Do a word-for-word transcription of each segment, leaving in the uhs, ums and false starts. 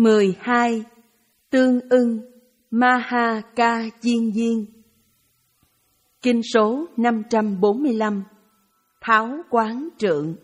mười hai. Tương ưng Maha Ca Chiên Viên. Kinh số năm trăm bốn mươi lăm. Tháo Quán Trượng.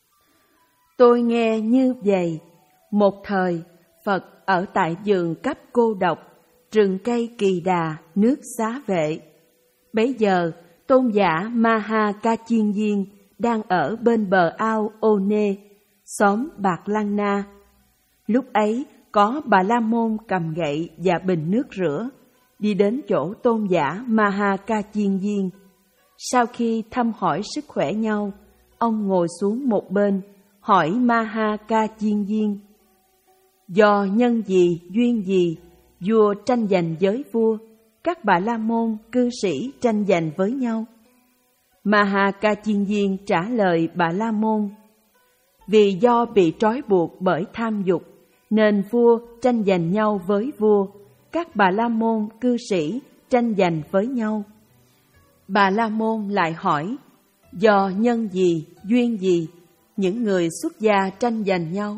Tôi nghe như vậy, một thời Phật ở tại vườn cấp cô độc, rừng cây Kỳ Đà, nước Xá Vệ. Bấy giờ tôn giả Maha Ca Chiên Viên đang ở bên bờ ao Ô Nê, xóm Bạc Lăng Na. Lúc ấy có Bà La Môn cầm gậy và bình nước rửa, đi đến chỗ tôn giả Maha Ca Chiên Viên. Sau khi thăm hỏi sức khỏe nhau, ông ngồi xuống một bên, hỏi Maha Ca Chiên Viên: do nhân gì, duyên gì, vua tranh giành với vua, các Bà La Môn cư sĩ tranh giành với nhau? Maha Ca Chiên Viên trả lời Bà La Môn: vì do bị trói buộc bởi tham dục, nên vua tranh giành nhau với vua, các Bà La Môn cư sĩ tranh giành với nhau. Bà La Môn lại hỏi: do nhân gì, duyên gì, những người xuất gia tranh giành nhau?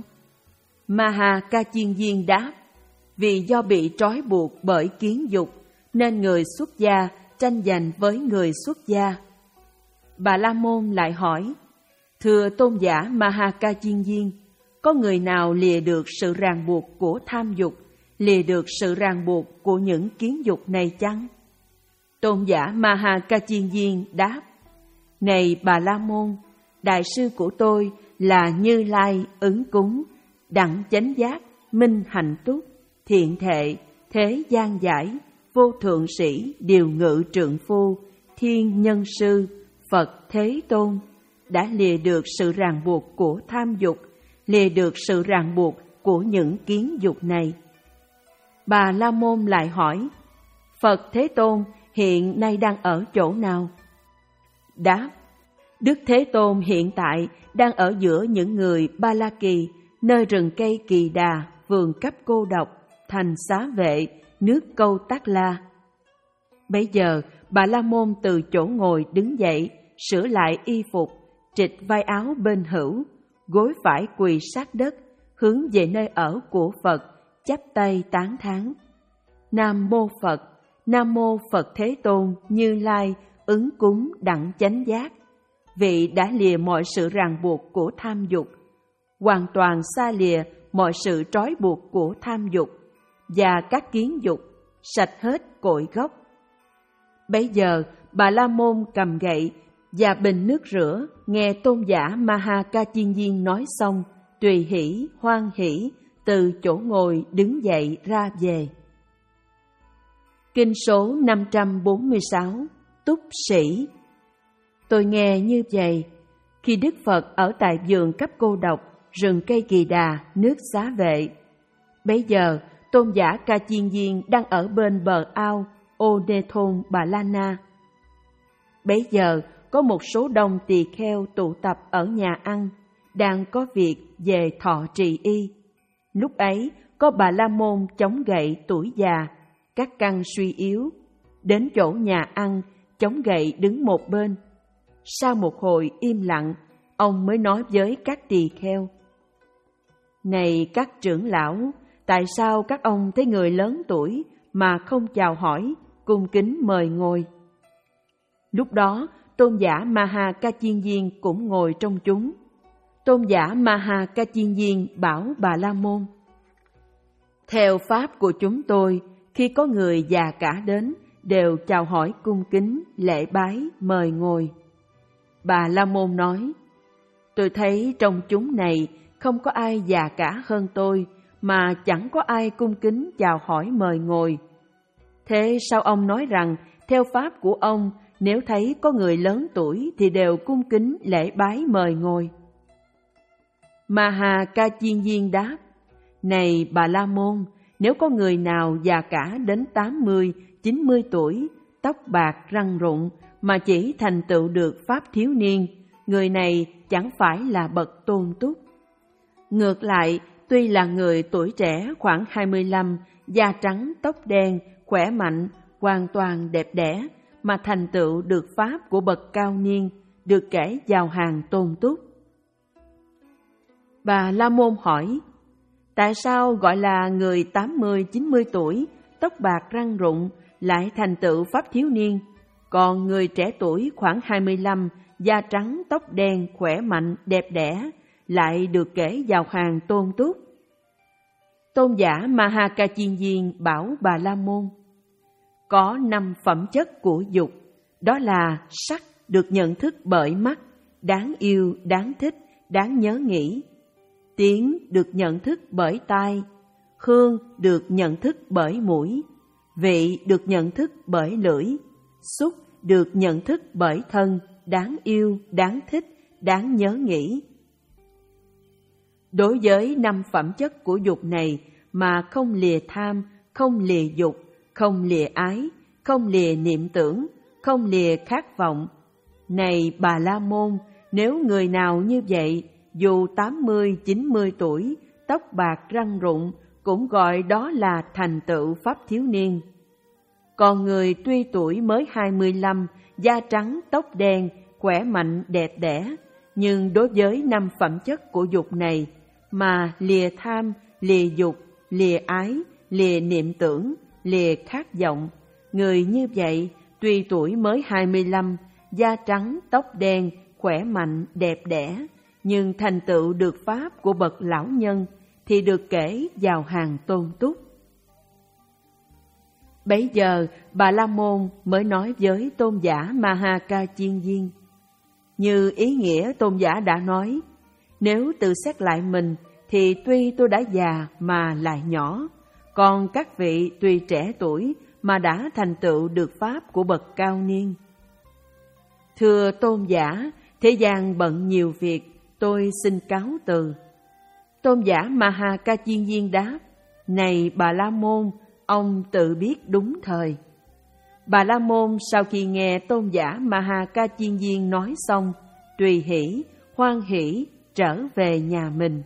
Maha Ca Chiên Viên đáp: vì do bị trói buộc bởi kiến dục, nên người xuất gia tranh giành với người xuất gia. Bà La Môn lại hỏi: thưa tôn giả Maha Ca Chiên Viên, có người nào lìa được sự ràng buộc của tham dục, lìa được sự ràng buộc của những kiến dục này chăng? Tôn giả Maha Ca Chiên Viên đáp: này Bà La Môn, đại sư của tôi là Như Lai Ứng Cúng, đẳng chánh giác, minh hạnh túc, thiện thệ, thế gian giải, vô thượng sĩ, điều ngự trượng phu, thiên nhân sư, Phật Thế Tôn, đã lìa được sự ràng buộc của tham dục, lìa được sự ràng buộc của những kiến dục này. Bà La Môn lại hỏi: Phật Thế Tôn hiện nay đang ở chỗ nào? Đáp: Đức Thế Tôn hiện tại đang ở giữa những người Ba La Kỳ, nơi rừng cây Kỳ Đà, vườn cấp cô độc, thành Xá Vệ, nước Câu Tát La. Bấy giờ Bà La Môn từ chỗ ngồi đứng dậy, sửa lại y phục, trịch vai áo bên hữu, gối phải quỳ sát đất, hướng về nơi ở của Phật, chắp tay tán thán: Nam mô Phật, Nam mô Phật Thế Tôn Như Lai Ứng Cúng đẳng chánh giác, vị đã lìa mọi sự ràng buộc của tham dục, hoàn toàn xa lìa mọi sự trói buộc của tham dục và các kiến dục, sạch hết cội gốc. Bấy giờ Bà La Môn cầm gậy và bình nước rửa, nghe tôn giả Maha Ca Chiên Viên nói xong, tùy hỷ hoan hỷ từ chỗ ngồi đứng dậy ra về. Kinh số năm trăm bốn mươi sáu. Túc Sĩ. Tôi nghe như vậy, khi Đức Phật ở tại vườn cấp cô độc, rừng cây Kỳ Đà, nước Xá Vệ. Bấy giờ tôn giả Ca Chiên Viên đang ở bên bờ ao Ô Nê thôn Bà La Na. Bấy giờ có một số đông tỳ kheo tụ tập ở nhà ăn, đang có việc về thọ trì y. Lúc ấy có Bà La Môn chống gậy tuổi già, các căn suy yếu, đến chỗ nhà ăn, chống gậy đứng một bên. Sau một hồi im lặng, ông mới nói với các tỳ kheo: Này các trưởng lão, tại sao các ông thấy người lớn tuổi mà không chào hỏi, cung kính mời ngồi? Lúc đó tôn giả Maha Ca Chiên Viên cũng ngồi trong chúng. Tôn giả Maha Ca Chiên Viên bảo Bà La Môn: Theo pháp của chúng tôi, khi có người già cả đến, đều chào hỏi cung kính, lễ bái, mời ngồi. Bà La Môn nói: Tôi thấy trong chúng này không có ai già cả hơn tôi, mà chẳng có ai cung kính chào hỏi mời ngồi. Thế sao ông nói rằng theo pháp của ông, nếu thấy có người lớn tuổi thì đều cung kính lễ bái mời ngồi? Maha Ca Chiên Viên đáp: Này Bà La Môn, nếu có người nào già cả đến tám mươi, chín mươi tuổi, tóc bạc răng rụng, mà chỉ thành tựu được pháp thiếu niên, người này chẳng phải là bậc tôn túc. Ngược lại, tuy là người tuổi trẻ khoảng hai mươi lăm, da trắng tóc đen, khỏe mạnh, hoàn toàn đẹp đẽ, mà thành tựu được pháp của bậc cao niên, được kể vào hàng tôn túc. Bà La Môn hỏi: Tại sao gọi là người tám mươi chín mươi tuổi, tóc bạc răng rụng, lại thành tựu pháp thiếu niên, còn người trẻ tuổi khoảng hai mươi lăm, da trắng, tóc đen, khỏe mạnh, đẹp đẽ, lại được kể vào hàng tôn túc? Tôn giả Mahakachiên bảo Bà La Môn, có năm phẩm chất của dục, đó là sắc được nhận thức bởi mắt, đáng yêu, đáng thích, đáng nhớ nghĩ; tiếng được nhận thức bởi tai; hương được nhận thức bởi mũi; vị được nhận thức bởi lưỡi; xúc được nhận thức bởi thân, đáng yêu, đáng thích, đáng nhớ nghĩ. Đối với năm phẩm chất của dục này mà không lìa tham, không lìa dục, không lìa ái, không lìa niệm tưởng, không lìa khát vọng, này Bà La Môn, nếu người nào như vậy, dù tám mươi, chín mươi tuổi, tóc bạc răng rụng, cũng gọi đó là thành tựu pháp thiếu niên. Còn người tuy tuổi mới hai mươi lăm, da trắng, tóc đen, khỏe mạnh, đẹp đẽ, nhưng đối với năm phẩm chất của dục này mà lìa tham, lìa dục, lìa ái, lìa niệm tưởng, lìa khát vọng, người như vậy tuy tuổi mới hai mươi lăm, da trắng, tóc đen, khỏe mạnh, đẹp đẽ, nhưng thành tựu được pháp của bậc lão nhân thì được kể vào hàng tôn túc. Bấy giờ Bà La Môn mới nói với tôn giả Mahakachiên, như ý nghĩa tôn giả đã nói, nếu tự xét lại mình thì tuy tôi đã già mà lại nhỏ, còn các vị tuy trẻ tuổi mà đã thành tựu được pháp của bậc cao niên. Thưa tôn giả, thế gian bận nhiều việc, tôi xin cáo từ. Tôn giả Mahakachiên đáp, này Bà La Môn, ông tự biết đúng thời. Bà La Môn sau khi nghe tôn giả Mahakachiên nói xong, tùy hỷ, hoan hỷ trở về nhà mình.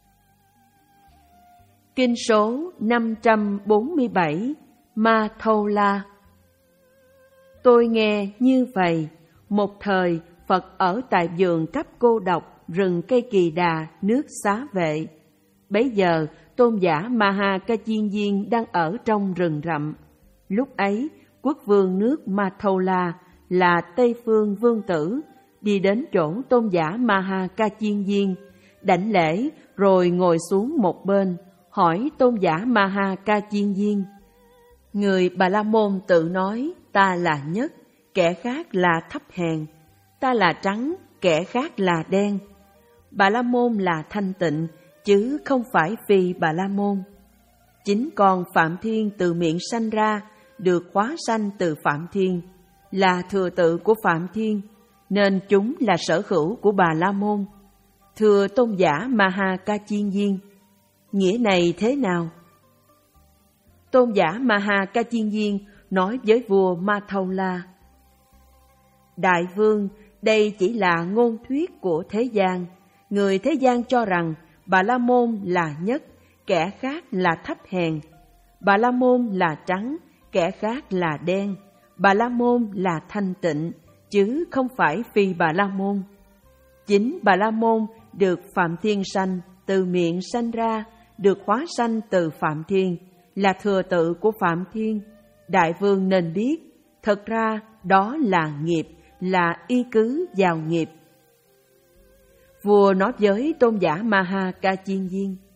Kinh số năm trăm bốn mươi bảy, Ma Thâu La. Tôi nghe như vậy, một thời Phật ở tại vườn Cấp Cô Độc, rừng cây Kỳ Đà, nước Xá Vệ. Bấy giờ tôn giả Mahakachiên đang ở trong rừng rậm. Lúc ấy quốc vương nước Ma Thâu La là Tây Phương Vương Tử đi đến chỗ tôn giả Mahakachiên, đảnh lễ rồi ngồi xuống một bên, hỏi tôn giả Mahakachiên, người Bà La Môn tự nói, ta là nhất, kẻ khác là thấp hèn, ta là trắng, kẻ khác là đen. Bà La Môn là thanh tịnh, chứ không phải phi Bà La Môn. Chính con Phạm Thiên từ miệng sanh ra, được hóa sanh từ Phạm Thiên, là thừa tự của Phạm Thiên, nên chúng là sở hữu của Bà La Môn. Thưa tôn giả Mahakachiên, nghĩa này thế nào? Tôn giả Mahakachiên nói với vua Ma Thâu La, Đại vương, đây chỉ là ngôn thuyết của thế gian. Người thế gian cho rằng Bà La Môn là nhất, kẻ khác là thấp hèn. Bà La Môn là trắng, kẻ khác là đen. Bà La Môn là thanh tịnh, chứ không phải phi Bà La Môn. Chính Bà La Môn được Phạm Thiên sanh, từ miệng sanh ra, được hóa sanh từ Phạm Thiên, là thừa tự của Phạm Thiên. Đại vương nên biết, thật ra đó là nghiệp, là y cứ vào nghiệp. Vua nói với tôn giả Mahakachiên,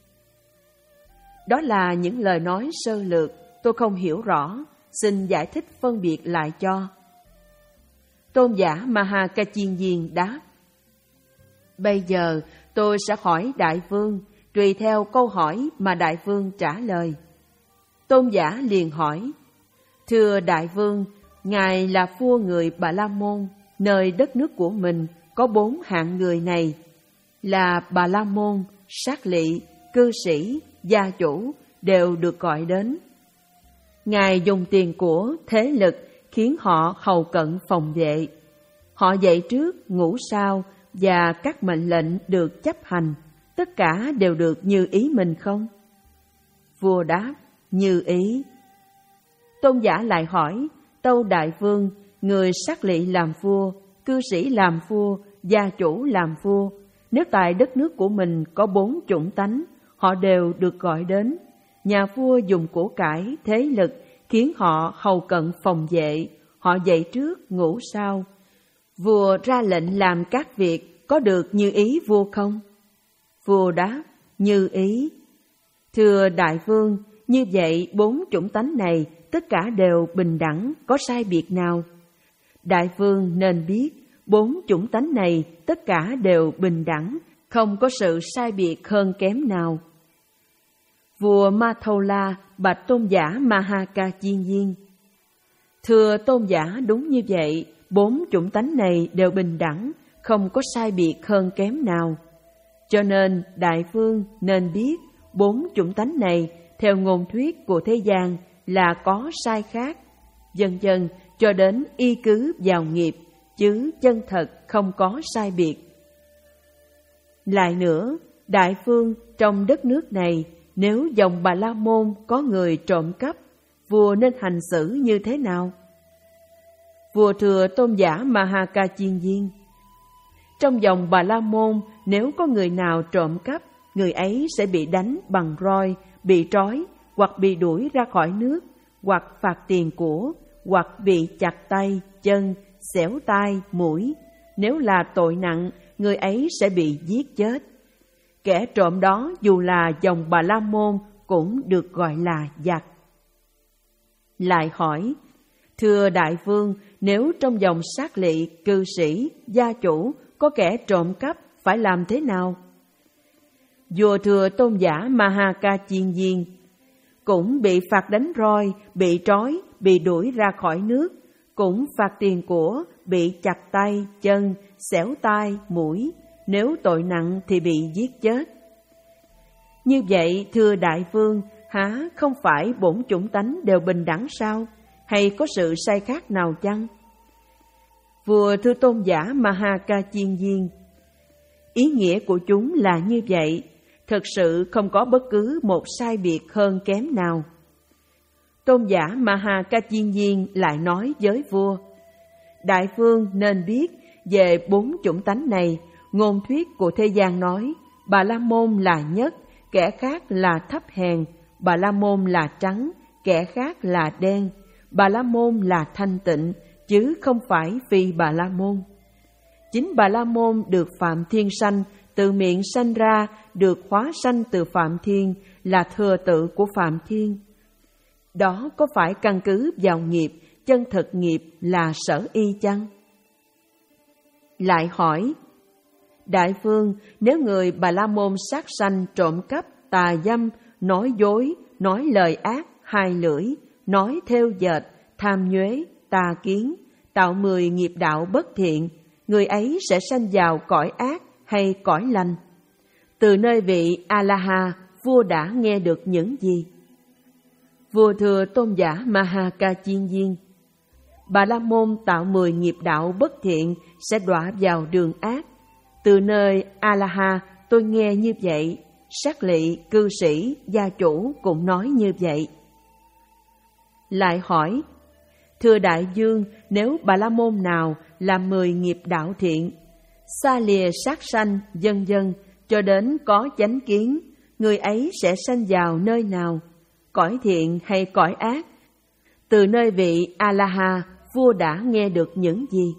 đó là những lời nói sơ lược, tôi không hiểu rõ, xin giải thích phân biệt lại cho. Tôn giả Mahakachiên đáp, bây giờ tôi sẽ hỏi đại vương, tùy theo câu hỏi mà đại vương trả lời. Tôn giả liền hỏi, thưa đại vương, ngài là vua người Bà La Môn, nơi đất nước của mình có bốn hạng người này, là Bà La Môn, sát lị, cư sĩ, gia chủ, đều được gọi đến. Ngài dùng tiền của, thế lực khiến họ hầu cận phòng vệ. Họ dậy trước, ngủ sau, và các mệnh lệnh được chấp hành, tất cả đều được như ý mình không? Vua đáp, như ý. Tôn giả lại hỏi, tâu đại vương, người sát lị làm vua, cư sĩ làm vua, gia chủ làm vua, nếu tại đất nước của mình có bốn chủng tánh, họ đều được gọi đến. Nhà vua dùng của cải, thế lực khiến họ hầu cận phòng vệ, họ dậy trước, ngủ sau. Vua ra lệnh làm các việc có được như ý vua không? Vua đáp, như ý. Thưa đại vương, như vậy bốn chủng tánh này tất cả đều bình đẳng, có sai biệt nào? Đại vương nên biết, bốn chủng tánh này tất cả đều bình đẳng, không có sự sai biệt hơn kém nào. Vua Mathola bạch tôn giả Mahakachiên. Thưa tôn giả, đúng như vậy, bốn chủng tánh này đều bình đẳng, không có sai biệt hơn kém nào. Cho nên đại vương nên biết, bốn chủng tánh này theo ngôn thuyết của thế gian là có sai khác, dần dần cho đến y cứ vào nghiệp, chứ chân thật không có sai biệt. Lại nữa, đại vương, trong đất nước này, nếu dòng Bà La Môn có người trộm cắp, vua nên hành xử như thế nào? Vua thưa tôn giả Mahakachiên. Trong dòng Bà La Môn, nếu có người nào trộm cắp, người ấy sẽ bị đánh bằng roi, bị trói, hoặc bị đuổi ra khỏi nước, hoặc phạt tiền của, hoặc bị chặt tay, chân, xẻo tai, mũi. Nếu là tội nặng, người ấy sẽ bị giết chết. Kẻ trộm đó dù là dòng Bà La Môn cũng được gọi là giặc. Lại hỏi, thưa đại vương, nếu trong dòng sát lỵ, cư sĩ, gia chủ có kẻ trộm cắp phải làm thế nào? Vua thưa tôn giả Mahakachiên, cũng bị phạt đánh roi, bị trói, bị đuổi ra khỏi nước, cũng phạt tiền của, bị chặt tay, chân, xẻo tai, mũi. Nếu tội nặng thì bị giết chết. Như vậy, thưa đại vương, há không phải bổn chủng tánh đều bình đẳng sao? Hay có sự sai khác nào chăng? Vua thưa tôn giả Mahakachiên, ý nghĩa của chúng là như vậy, thực sự không có bất cứ một sai biệt hơn kém nào. Tôn giả Mahakachiên lại nói với vua, đại vương nên biết về bốn chủng tánh này, ngôn thuyết của thế gian nói, Bà La Môn là nhất, kẻ khác là thấp hèn, Bà La Môn là trắng, kẻ khác là đen, Bà La Môn là thanh tịnh, chứ không phải phi Bà La Môn. Chính Bà La Môn được Phạm Thiên sanh, từ miệng sanh ra, được hóa sanh từ Phạm Thiên, là thừa tự của Phạm Thiên. Đó có phải căn cứ vào nghiệp, chân thực nghiệp là sở y chăng? Lại hỏi, đại vương, nếu người Bà La Môn sát sanh, trộm cắp, tà dâm, nói dối, nói lời ác, hai lưỡi, nói thêu dệt, tham nhuế, tà kiến, tạo mười nghiệp đạo bất thiện, người ấy sẽ sanh vào cõi ác hay cõi lành? Từ nơi vị A-la-ha, vua đã nghe được những gì? Vua thưa tôn giả Mahakachiên, Bà La Môn tạo mười nghiệp đạo bất thiện sẽ đọa vào đường ác. Từ nơi A-la-ha tôi nghe như vậy, sát lỵ, cư sĩ, gia chủ cũng nói như vậy. Lại hỏi, thưa đại vương, nếu Bà La Môn nào làm mười nghiệp đạo thiện, xa lìa sát sanh, vân vân, cho đến có chánh kiến, người ấy sẽ sanh vào nơi nào, cõi thiện hay cõi ác? Từ nơi vị A-la-ha, vua đã nghe được những gì?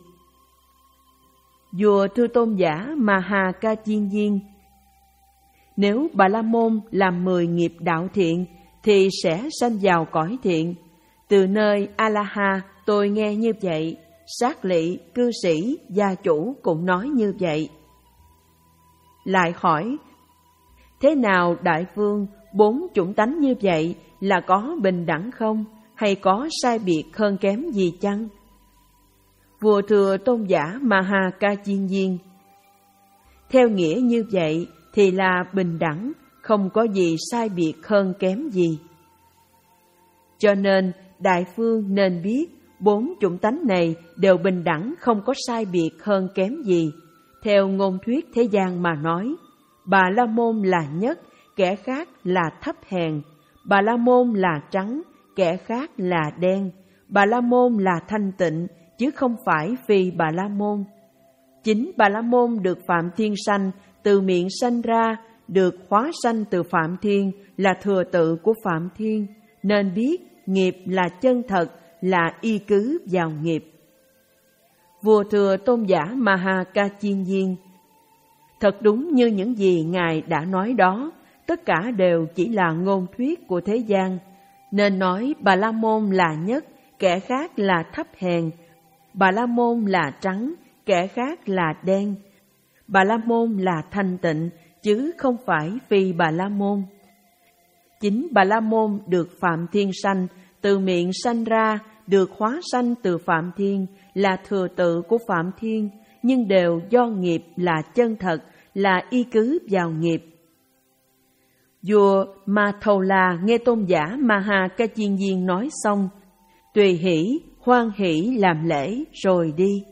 Vua thưa tôn giả Mahakachiên, nếu Bà La Môn làm mười nghiệp đạo thiện, thì sẽ sanh vào cõi thiện. Từ nơi A-la-ha tôi nghe như vậy, sát lỵ, cư sĩ, gia chủ cũng nói như vậy. Lại hỏi, thế nào đại vương, bốn chủng tánh như vậy là có bình đẳng không, hay có sai biệt hơn kém gì chăng? Vua thưa tôn giả Mahakachiên, theo nghĩa như vậy thì là bình đẳng, không có gì sai biệt hơn kém gì. Cho nên đại vương nên biết, bốn chủng tánh này đều bình đẳng, không có sai biệt hơn kém gì. Theo ngôn thuyết thế gian mà nói, Bà La Môn là nhất, kẻ khác là thấp hèn, Bà La Môn là trắng, kẻ khác là đen, Bà La Môn là thanh tịnh, chứ không phải phi Bà La Môn. Chính Bà La Môn được Phạm Thiên sanh, từ miệng sanh ra, được hóa sanh từ Phạm Thiên là thừa tự của Phạm Thiên, nên biết nghiệp là chân thật, là y cứ vào nghiệp. Vua thưa tôn giả Maha Ca Chiên Viên: thật đúng như những gì Ngài đã nói đó, tất cả đều chỉ là ngôn thuyết của thế gian, nên nói Bà La Môn là nhất, kẻ khác là thấp hèn. Bà La Môn là trắng, kẻ khác là đen. Bà La Môn là thanh tịnh, chứ không phải phi Bà La Môn. Chính Bà La Môn được Phạm Thiên sanh, từ miệng sanh ra, được hóa sanh từ Phạm Thiên, là thừa tự của Phạm Thiên, nhưng đều do nghiệp là chân thật, là y cứ vào nghiệp. Vua Mathola nghe tôn giả Maha Ca Chiên Viên nói xong, tùy hỷ, hoan hỷ làm lễ rồi đi.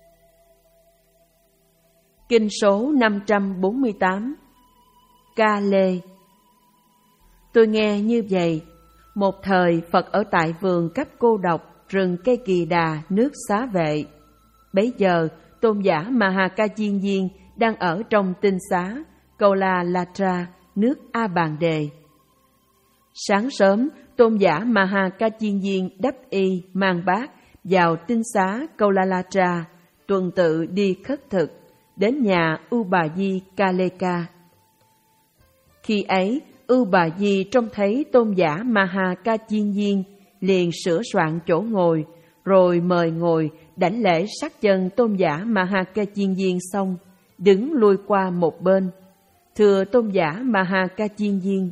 Kinh số năm trăm bốn mươi tám. Ca Lê. Tôi nghe như vậy, một thời Phật ở tại vườn Cấp Cô Độc, rừng cây Kỳ Đà, nước Xá Vệ. Bấy giờ, tôn giả Maha Ca Chiên Viên đang ở trong tinh xá Kaula Latra, nước A Bàn Đề. Sáng sớm, tôn giả Maha Ca Chiên Viên đắp y mang bát vào tinh xá Kaula Latra, tuần tự đi khất thực, đến nhà U Bà Di Kaleka. Khi ấy, U Bà Di trông thấy tôn giả Maha Ca Chiên Viên, liền sửa soạn chỗ ngồi, rồi mời ngồi đảnh lễ sát chân tôn giả Maha Ca Chiên Viên xong, đứng lui qua một bên. Thưa tôn giả Maha Ca Chiên Viên: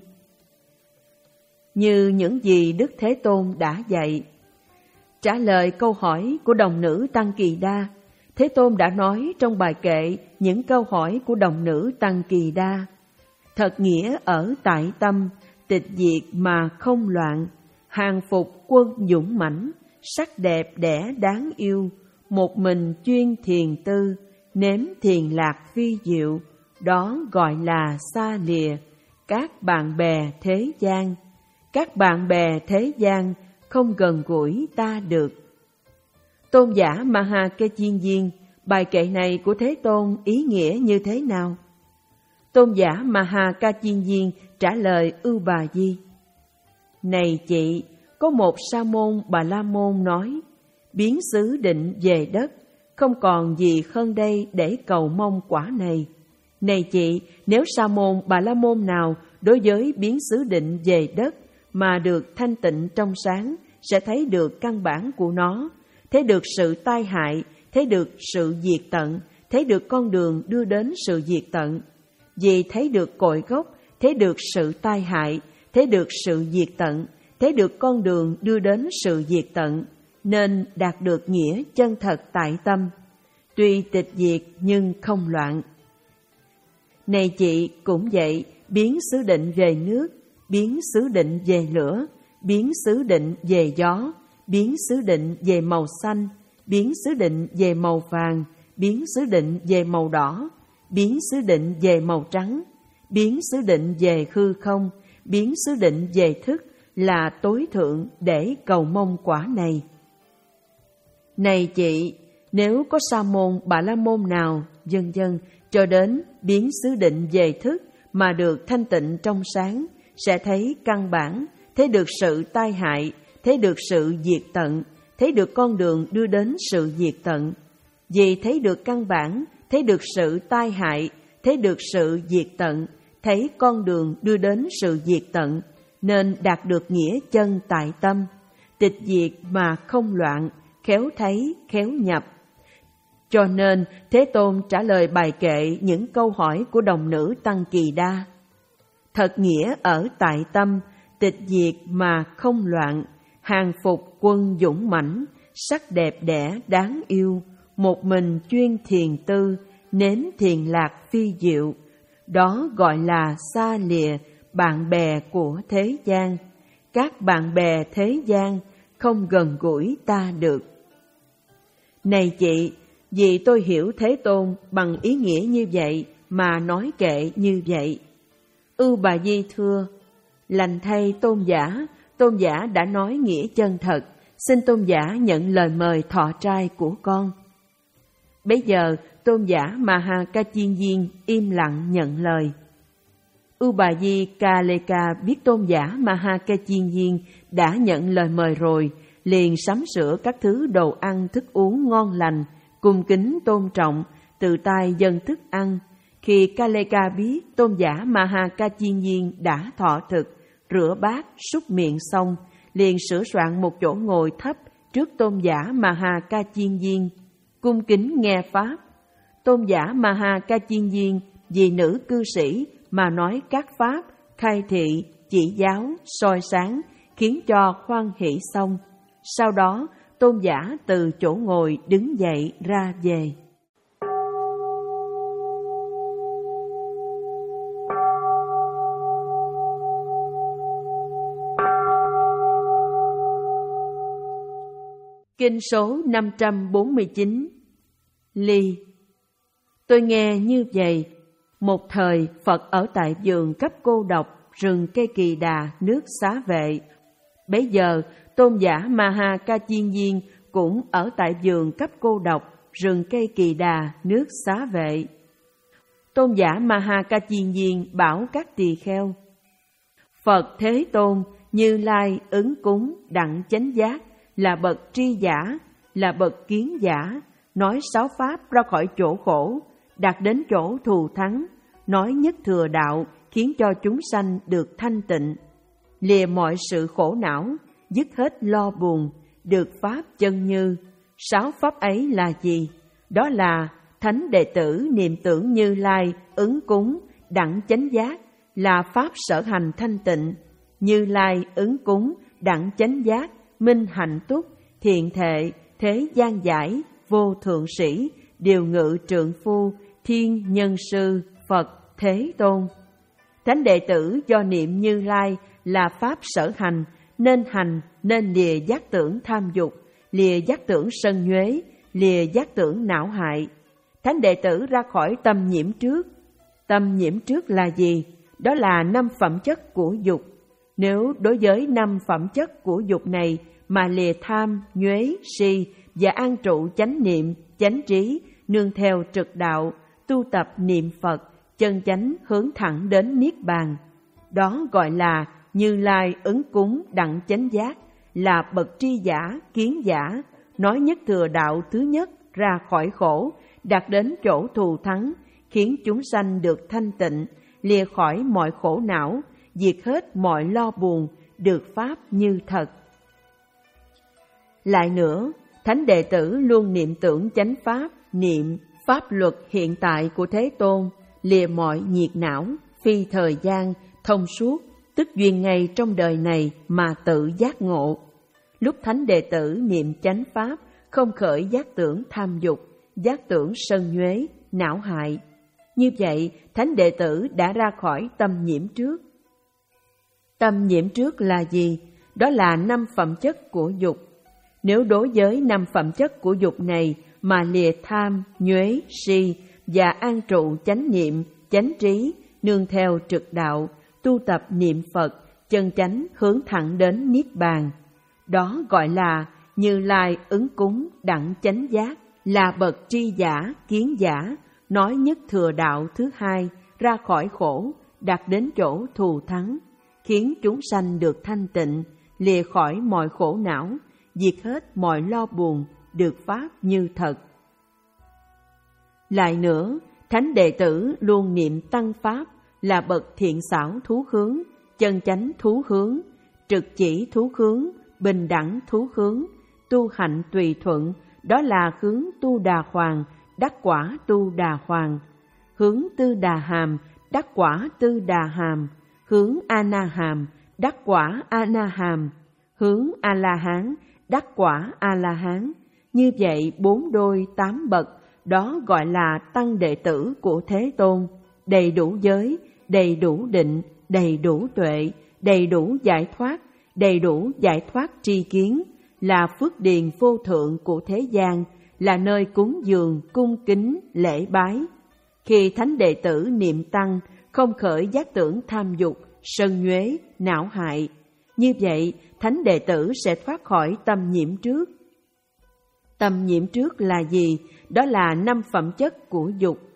như những gì Đức Thế Tôn đã dạy. Trả lời câu hỏi của đồng nữ Tăng Kỳ Đa, Thế Tôn đã nói trong bài kệ những câu hỏi của đồng nữ Tăng Kỳ Đa. Thật nghĩa ở tại tâm, tịch diệt mà không loạn, hàng phục quân dũng mãnh, sắc đẹp đẽ đáng yêu, một mình chuyên thiền tư, nếm thiền lạc phi diệu, đó gọi là xa lìa các bạn bè thế gian. Các bạn bè thế gian không gần gũi ta được. Tôn giả Maha Ca Chiên Viên, bài kệ này của Thế Tôn ý nghĩa như thế nào? Tôn giả Maha Ca Chiên Viên trả lời U Bà Di: này chị, có một sa môn Bà La Môn nói, biến xứ định về đất, không còn gì hơn đây để cầu mong quả này. Này chị, nếu sa môn Bà La Môn nào đối với biến xứ định về đất mà được thanh tịnh trong sáng, sẽ thấy được căn bản của nó, thấy được sự tai hại, thấy được sự diệt tận, thấy được con đường đưa đến sự diệt tận. Vì thấy được cội gốc, thấy được sự tai hại, thấy được sự diệt tận, thấy được con đường đưa đến sự diệt tận, nên đạt được nghĩa chân thật tại tâm, tuy tịch diệt nhưng không loạn. Này chị, cũng vậy, biến xứ định về nước, biến xứ định về lửa, biến xứ định về gió, biến xứ định về màu xanh, biến xứ định về màu vàng, biến xứ định về màu đỏ, biến xứ định về màu trắng, biến xứ định về hư không, biến xứ định về thức, là tối thượng để cầu mong quả này. Này chị, nếu có sa môn Bà La Môn nào, vân vân, cho đến biến xứ định về thức mà được thanh tịnh trong sáng, sẽ thấy căn bản, thấy được sự tai hại, thấy được sự diệt tận, thấy được con đường đưa đến sự diệt tận. Vì thấy được căn bản, thấy được sự tai hại, thấy được sự diệt tận, thấy con đường đưa đến sự diệt tận, nên đạt được nghĩa chân tại tâm, tịch diệt mà không loạn, khéo thấy, khéo nhập. Cho nên Thế Tôn trả lời bài kệ những câu hỏi của đồng nữ Tăng Kỳ Đa. Thật nghĩa ở tại tâm, tịch diệt mà không loạn, hàng phục quân dũng mãnh, sắc đẹp đẽ đáng yêu, một mình chuyên thiền tư, nếm thiền lạc phi diệu, đó gọi là xa lìa bạn bè của thế gian. Các bạn bè thế gian không gần gũi ta được. Này chị, vì tôi hiểu Thế Tôn bằng ý nghĩa như vậy mà nói kệ như vậy. Ưu Bà Di thưa: lành thay tôn giả, tôn giả đã nói nghĩa chân thật, xin tôn giả nhận lời mời thọ trai của con. Bấy giờ tôn giả Maha Ca Chiên Viên im lặng nhận lời. Ubayika biết tôn giả Mahakachiên đã nhận lời mời rồi, liền sắm sửa các thứ đồ ăn thức uống ngon lành, cung kính tôn trọng, từ tay dâng thức ăn. Khi Kaleka biết tôn giả Mahakachiên đã thọ thực, rửa bát, súc miệng xong, liền sửa soạn một chỗ ngồi thấp trước tôn giả Mahakachiên, cung kính nghe pháp. Tôn giả Mahakachiên vì nữ cư sĩ mà nói các pháp, khai thị, chỉ giáo, soi sáng, khiến cho hoan hỷ xong. Sau đó, tôn giả từ chỗ ngồi đứng dậy ra về. Kinh số năm trăm bốn mươi chín. Ly. Tôi nghe như vậy, một thời Phật ở tại vườn cấp cô độc, rừng cây Kỳ Đà, nước Xá Vệ. Bấy giờ, tôn giả Mahakachiên cũng ở tại vườn cấp cô độc, rừng cây Kỳ Đà, nước Xá Vệ. Tôn giả Mahakachiên bảo các tỳ kheo: Phật Thế Tôn, Như Lai, Ứng Cúng, Đặng Chánh Giác, là bậc tri giả, là bậc kiến giả, nói sáu pháp ra khỏi chỗ khổ, đạt đến chỗ thù thắng, nói nhất thừa đạo, khiến cho chúng sanh được thanh tịnh, lìa mọi sự khổ não, dứt hết lo buồn, được pháp chân như. Sáu pháp ấy là gì? Đó là thánh đệ tử niệm tưởng Như Lai, ứng cúng, đặng chánh giác, là pháp sở hành thanh tịnh. Như Lai, ứng cúng, đặng chánh giác, minh hạnh túc, thiện thệ, thế gian giải, vô thượng sĩ, điều ngự trượng phu, thiên nhân sư, Phật Thế Tôn. Thánh đệ tử do niệm Như Lai là pháp sở hành, nên hành, nên lìa giác tưởng tham dục, lìa giác tưởng sân nhuế, lìa giác tưởng não hại. Thánh đệ tử ra khỏi tâm nhiễm trước. Tâm nhiễm trước là gì? Đó là năm phẩm chất của dục. Nếu đối với năm phẩm chất của dục này mà lìa tham, nhuế, si và an trụ chánh niệm, chánh trí, nương theo trực đạo, tu tập niệm Phật, chân chánh hướng thẳng đến Niết Bàn. Đó gọi là Như Lai, ứng cúng, đặng chánh giác, là bậc tri giả, kiến giả, nói nhất thừa đạo thứ nhất, ra khỏi khổ, đạt đến chỗ thù thắng, khiến chúng sanh được thanh tịnh, lìa khỏi mọi khổ não, diệt hết mọi lo buồn, được pháp như thật. Lại nữa, thánh đệ tử luôn niệm tưởng chánh pháp, niệm pháp luật hiện tại của Thế Tôn, lìa mọi nhiệt não, phi thời gian, thông suốt, tức duyên ngay trong đời này mà tự giác ngộ. Lúc thánh đệ tử niệm chánh pháp, không khởi giác tưởng tham dục, giác tưởng sân nhuế, não hại. Như vậy, thánh đệ tử đã ra khỏi tâm nhiễm trước. Tâm nhiễm trước là gì? Đó là năm phẩm chất của dục. Nếu đối với năm phẩm chất của dục này mà lìa tham, nhuế, si và an trụ chánh niệm, chánh trí, nương theo trực đạo, tu tập niệm Phật, chân chánh hướng thẳng đến Niết Bàn. Đó gọi là Như Lai, ứng cúng, đặng chánh giác, là bậc tri giả, kiến giả, nói nhất thừa đạo thứ hai, ra khỏi khổ, đạt đến chỗ thù thắng, khiến chúng sanh được thanh tịnh, lìa khỏi mọi khổ não, diệt hết mọi lo buồn, được pháp như thật. Lại nữa, thánh đệ tử luôn niệm tăng pháp, là bậc thiện xảo thú hướng, chân chánh thú hướng, trực chỉ thú hướng, bình đẳng thú hướng, tu hạnh tùy thuận, đó là hướng tu đà hoàng, đắc quả tu đà hoàng, hướng tư đà hàm, đắc quả tư đà hàm, hướng a na hàm, đắc quả a na hàm, hướng a la hán, đắc quả a la hán. Như vậy bốn đôi tám bậc, đó gọi là tăng đệ tử của Thế Tôn, đầy đủ giới, đầy đủ định, đầy đủ tuệ, đầy đủ giải thoát, đầy đủ giải thoát tri kiến, là phước điền vô thượng của thế gian, là nơi cúng dường, cung kính, lễ bái. Khi thánh đệ tử niệm tăng, không khởi giác tưởng tham dục, sân nhuế, não hại. Như vậy, thánh đệ tử sẽ thoát khỏi tâm nhiễm trước. Tâm nhiễm trước là gì? Đó là năm phẩm chất của dục.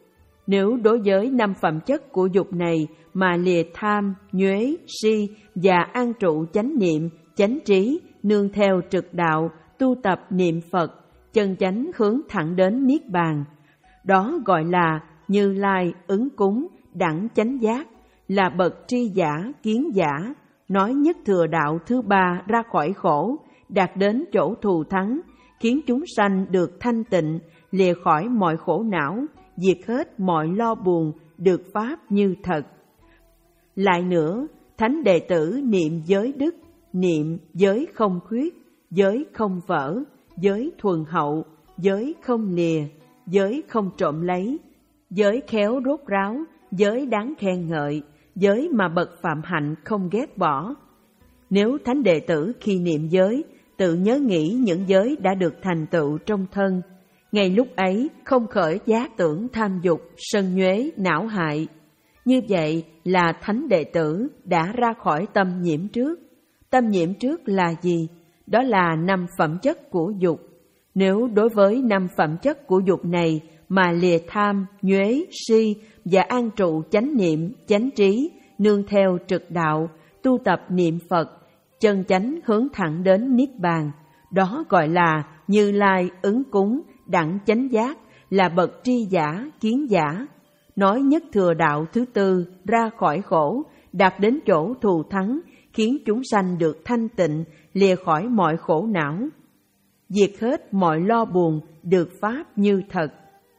Nếu đối với năm phẩm chất của dục này mà lìa tham, nhuế, si và an trụ chánh niệm, chánh trí, nương theo trực đạo, tu tập niệm Phật, chân chánh hướng thẳng đến Niết Bàn, đó gọi là Như Lai ứng cúng đẳng chánh giác, là bậc tri giả, kiến giả, nói nhất thừa đạo thứ ba ra khỏi khổ, đạt đến chỗ thù thắng, khiến chúng sanh được thanh tịnh, lìa khỏi mọi khổ não, diệt hết mọi lo buồn, được pháp như thật. Lại nữa, thánh đệ tử niệm giới đức, niệm giới không khuyết, giới không vỡ, giới thuần hậu, giới không lìa, giới không trộm lấy, giới khéo rốt ráo, giới đáng khen ngợi, giới mà bậc phạm hạnh không ghét bỏ. Nếu thánh đệ tử khi niệm giới, tự nhớ nghĩ những giới đã được thành tựu trong thân, ngay lúc ấy không khởi giác tưởng tham dục, sân nhuế, não hại. Như vậy là thánh đệ tử đã ra khỏi tâm nhiễm trước. Tâm nhiễm trước là gì? Đó là năm phẩm chất của dục. Nếu đối với năm phẩm chất của dục này mà lìa tham, nhuế, si và an trụ chánh niệm, chánh trí, nương theo trực đạo, tu tập niệm Phật, chân chánh hướng thẳng đến Niết Bàn, đó gọi là Như Lai ứng cúng đẳng chánh giác, là bậc tri giả, kiến giả, nói nhất thừa đạo thứ tư ra khỏi khổ, đạt đến chỗ thù thắng, khiến chúng sanh được thanh tịnh, lìa khỏi mọi khổ não, diệt hết mọi lo buồn, được pháp như thật.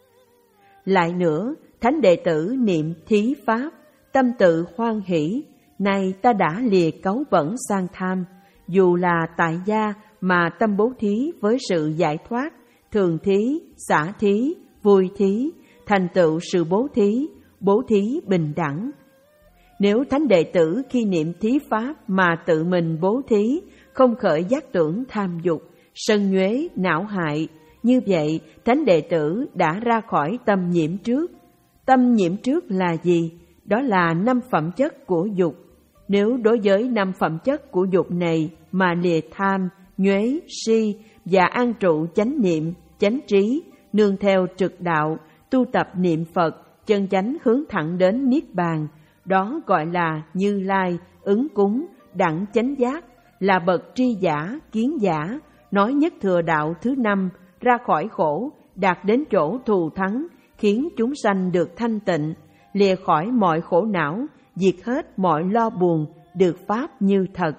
Lại nữa, thánh đệ tử niệm thí pháp, tâm tự hoan hỷ, này ta đã lìa cấu bẩn sang tham, dù là tại gia mà tâm bố thí với sự giải thoát, thường thí, xả thí, vui thí, thành tựu sự bố thí, bố thí bình đẳng. Nếu thánh đệ tử khi niệm thí pháp mà tự mình bố thí, không khởi giác tưởng tham dục, sân nhuế, não hại, như vậy thánh đệ tử đã ra khỏi tâm nhiễm trước. Tâm nhiễm trước là gì? Đó là năm phẩm chất của dục. Nếu đối với năm phẩm chất của dục này mà lìa tham, nhuế, si và an trụ chánh niệm, chánh trí, nương theo trực đạo, tu tập niệm Phật, chân chánh hướng thẳng đến Niết Bàn, đó gọi là Như Lai ứng cúng đẳng chánh giác, là bậc tri giả, kiến giả, nói nhất thừa đạo thứ năm ra khỏi khổ, đạt đến chỗ thù thắng, khiến chúng sanh được thanh tịnh, lìa khỏi mọi khổ não, diệt hết mọi lo buồn, được pháp như thật.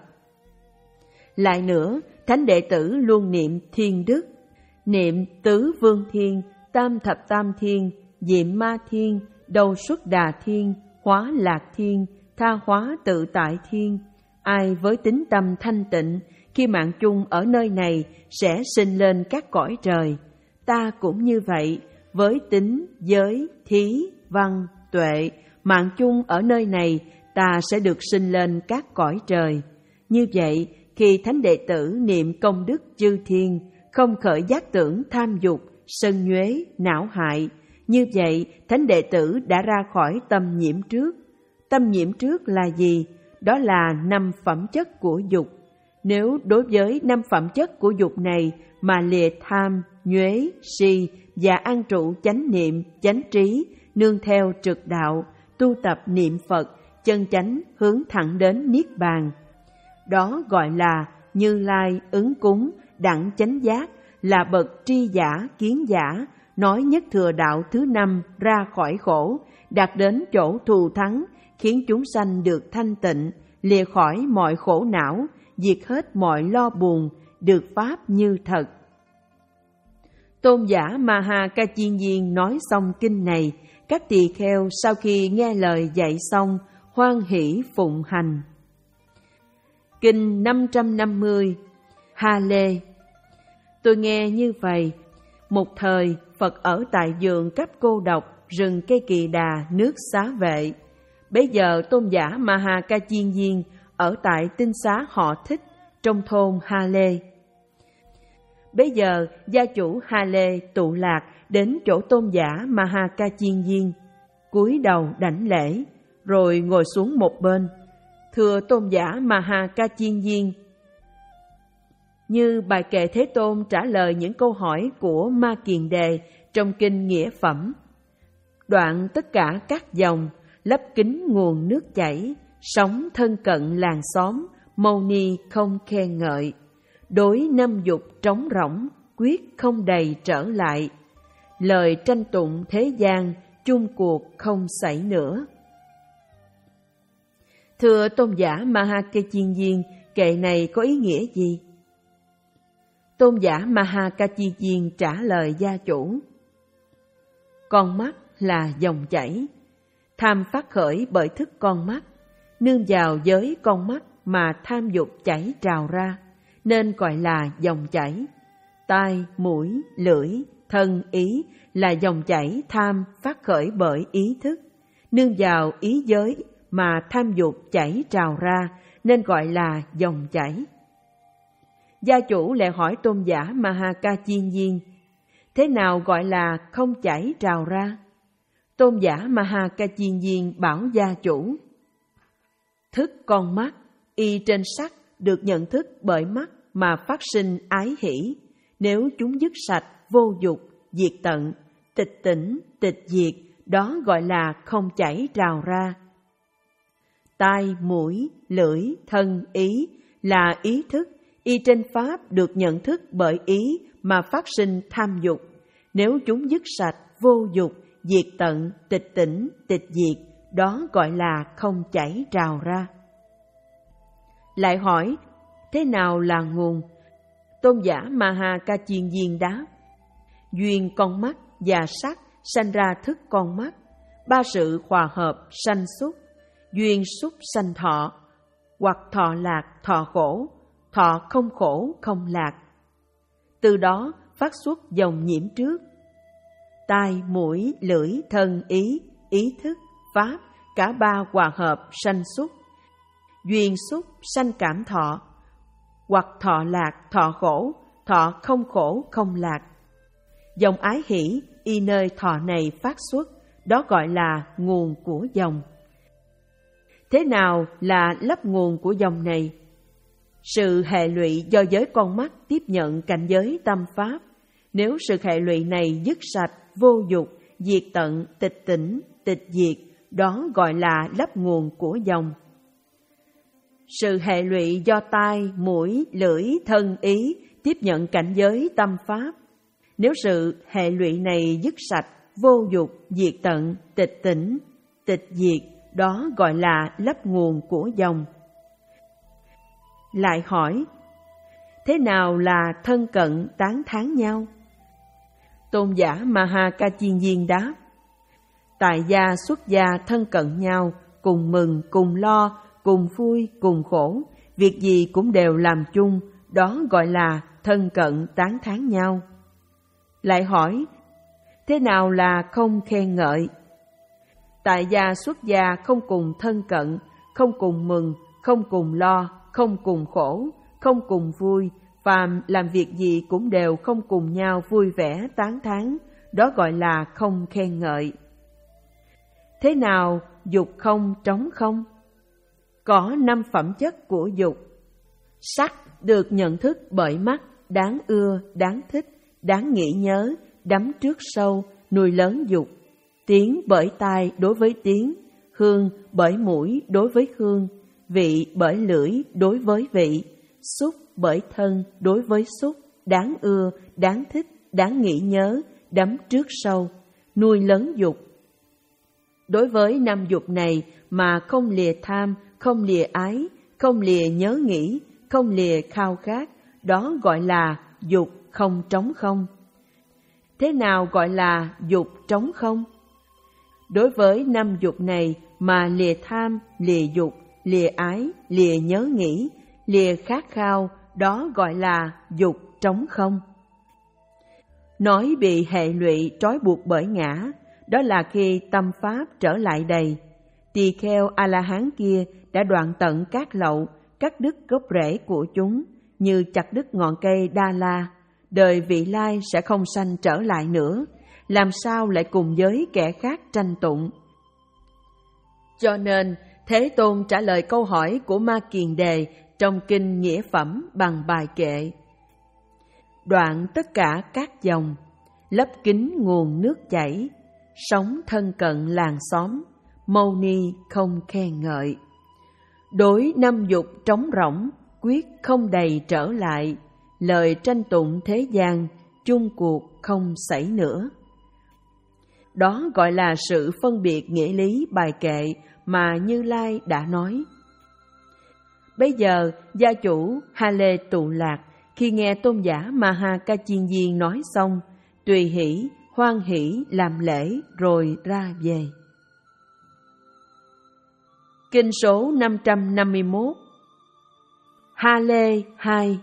Lại nữa, thánh đệ tử luôn niệm thiên đức, niệm tứ vương thiên, tam thập tam thiên, diệm ma thiên, đầu xuất đà thiên, hóa lạc thiên, tha hóa tự tại thiên. Ai với tính tâm thanh tịnh, khi mạng chung ở nơi này sẽ sinh lên các cõi trời. Ta cũng như vậy, với tính, giới, thí, văn, tuệ, mạng chung ở nơi này ta sẽ được sinh lên các cõi trời. Như vậy, khi thánh đệ tử niệm công đức chư thiên, không khởi giác tưởng tham dục, sân nhuế, não hại, như vậy thánh đệ tử đã ra khỏi tâm nhiễm trước. Tâm nhiễm trước là gì? Đó là năm phẩm chất của dục. Nếu đối với năm phẩm chất của dục này mà lìa tham, nhuế, si và an trụ chánh niệm, chánh trí, nương theo trực đạo, tu tập niệm Phật, chân chánh hướng thẳng đến Niết Bàn, đó gọi là Như Lai ứng cúng đẳng chánh giác, là bậc tri giả, kiến giả, nói nhất thừa đạo thứ năm ra khỏi khổ, đạt đến chỗ thù thắng, khiến chúng sanh được thanh tịnh, lìa khỏi mọi khổ não, diệt hết mọi lo buồn, được pháp như thật. Tôn giả Maha Ca Chiên Viên nói xong kinh này, các tỳ kheo sau khi nghe lời dạy xong, hoan hỷ phụng hành. Kinh năm trăm năm mươi. Ha Lê. Tôi nghe như vậy, một thời Phật ở tại vườn cấp cô độc, rừng cây kỳ đà, nước Xá Vệ. Bấy giờ tôn giả Maha Ca Chiên Viên ở tại tinh xá họ Thích, trong thôn Ha Lê. Bấy giờ gia chủ Ha Lê tụ lạc đến chỗ tôn giả Maha Ca Chiên Viên, cúi đầu đảnh lễ, rồi ngồi xuống một bên. Thưa tôn giả Maha Ca Chiên Viên, như bài kệ Thế Tôn trả lời những câu hỏi của Ma Kiền Đề trong kinh Nghĩa Phẩm. đoạn tất cả các dòng, lấp kín nguồn nước chảy, sống thân cận làng xóm, Mâu Ni không khen ngợi. Đối năm dục trống rỗng, quyết không đầy trở lại. Lời tranh tụng thế gian, chung cuộc không xảy nữa. Thưa tôn giả Mahakachiyên, kệ này có ý nghĩa gì? Tôn giả Mahakachiyên trả lời gia chủ: con mắt là dòng chảy, tham phát khởi bởi thức con mắt, nương vào giới con mắt mà tham dục chảy trào ra, nên gọi là dòng chảy. Tai, mũi, lưỡi, thân, ý là dòng chảy tham phát khởi bởi ý thức, nương vào ý giới mà tham dục chảy trào ra, nên gọi là dòng chảy. Gia chủ lại hỏi tôn giả Mahakachiyên: thế nào gọi là không chảy trào ra? Tôn giả Mahakachiyên bảo gia chủ: thức con mắt, y trên sắc được nhận thức bởi mắt mà phát sinh ái hỷ. Nếu chúng dứt sạch, vô dục, diệt tận, tịch tỉnh, tịch diệt, đó gọi là không chảy trào ra. Tai, mũi, lưỡi, thân, ý là ý thức, y trên pháp được nhận thức bởi ý mà phát sinh tham dục. Nếu chúng dứt sạch, vô dục, diệt tận, tịch tỉnh, tịch diệt, đó gọi là không chảy trào ra. Lại hỏi, thế nào là nguồn? Tôn giả Mahakachiyên đáp: duyên con mắt và sắc sanh ra thức con mắt, ba sự hòa hợp sanh xúc, duyên xúc sanh thọ, hoặc thọ lạc thọ khổ, thọ không khổ không lạc. Từ đó phát xuất dòng nhiễm trước. Tai, mũi, lưỡi, thân, ý, ý thức, pháp, cả ba hòa hợp sanh xúc. Duyên xúc sanh cảm thọ, hoặc thọ lạc thọ khổ, thọ không khổ không lạc. Dòng ái hỷ y nơi thọ này phát xuất, đó gọi là nguồn của dòng. Thế nào là lấp nguồn của dòng này? Sự hệ lụy do giới con mắt tiếp nhận cảnh giới tâm pháp. Nếu sự hệ lụy này dứt sạch, vô dục, diệt tận, tịch tỉnh, tịch diệt, đó gọi là lấp nguồn của dòng. Sự hệ lụy do tai, mũi, lưỡi, thân, ý tiếp nhận cảnh giới tâm pháp. Nếu sự hệ lụy này dứt sạch, vô dục, diệt tận, tịch tỉnh, tịch diệt, đó gọi là lấp nguồn của dòng. Lại hỏi, thế nào là thân cận tán thán nhau? Tôn giả Mahakachiyên đáp: tại gia xuất gia thân cận nhau, cùng mừng, cùng lo, cùng vui, cùng khổ, việc gì cũng đều làm chung, đó gọi là thân cận tán thán nhau. Lại hỏi, thế nào là không khen ngợi? Tại gia xuất gia không cùng thân cận, không cùng mừng, không cùng lo, không cùng khổ, không cùng vui, phàm làm việc gì cũng đều không cùng nhau vui vẻ tán thán, đó gọi là không khen ngợi. Thế nào dục không trống không? Có năm phẩm chất của dục. Sắc được nhận thức bởi mắt, đáng ưa, đáng thích, đáng nghĩ nhớ, đắm trước sâu, nuôi lớn dục. Tiếng bởi tai đối với tiếng, hương bởi mũi đối với hương, vị bởi lưỡi đối với vị, xúc bởi thân đối với xúc, đáng ưa, đáng thích, đáng nghĩ nhớ, đắm trước sâu, nuôi lớn dục. Đối với năm dục này mà không lìa tham, không lìa ái, không lìa nhớ nghĩ, không lìa khao khát, đó gọi là dục không trống không. Thế nào gọi là dục trống không? Đối với năm dục này mà lìa tham, lìa dục, lìa ái, lìa nhớ nghĩ, lìa khát khao, đó gọi là dục trống không. Nói bị hệ lụy trói buộc bởi ngã, đó là khi tâm pháp trở lại đầy. Tỳ kheo A-la-hán kia đã đoạn tận các lậu, cắt đứt gốc rễ của chúng, như chặt đứt ngọn cây Đa La. Đời vị lai sẽ không sanh trở lại nữa, làm sao lại cùng với kẻ khác tranh tụng? Cho nên, Thế Tôn trả lời câu hỏi của Ma Kiền Đề trong kinh Nghĩa Phẩm bằng bài kệ: đoạn tất cả các dòng, lấp kín nguồn nước chảy, sống thân cận làng xóm, Mâu Ni không khen ngợi. Đối năm dục trống rỗng, quyết không đầy trở lại, lời tranh tụng thế gian, chung cuộc không xảy nữa. Đó gọi là sự phân biệt nghĩa lý bài kệ mà Như Lai đã nói. Bây giờ, gia chủ Ha Lê Tụ Lạc khi nghe tôn giả Maha Ca Chiên Viên nói xong, tùy hỷ, hoan hỷ làm lễ rồi ra về. Kinh số năm trăm năm mươi mốt. Ha Lê hai.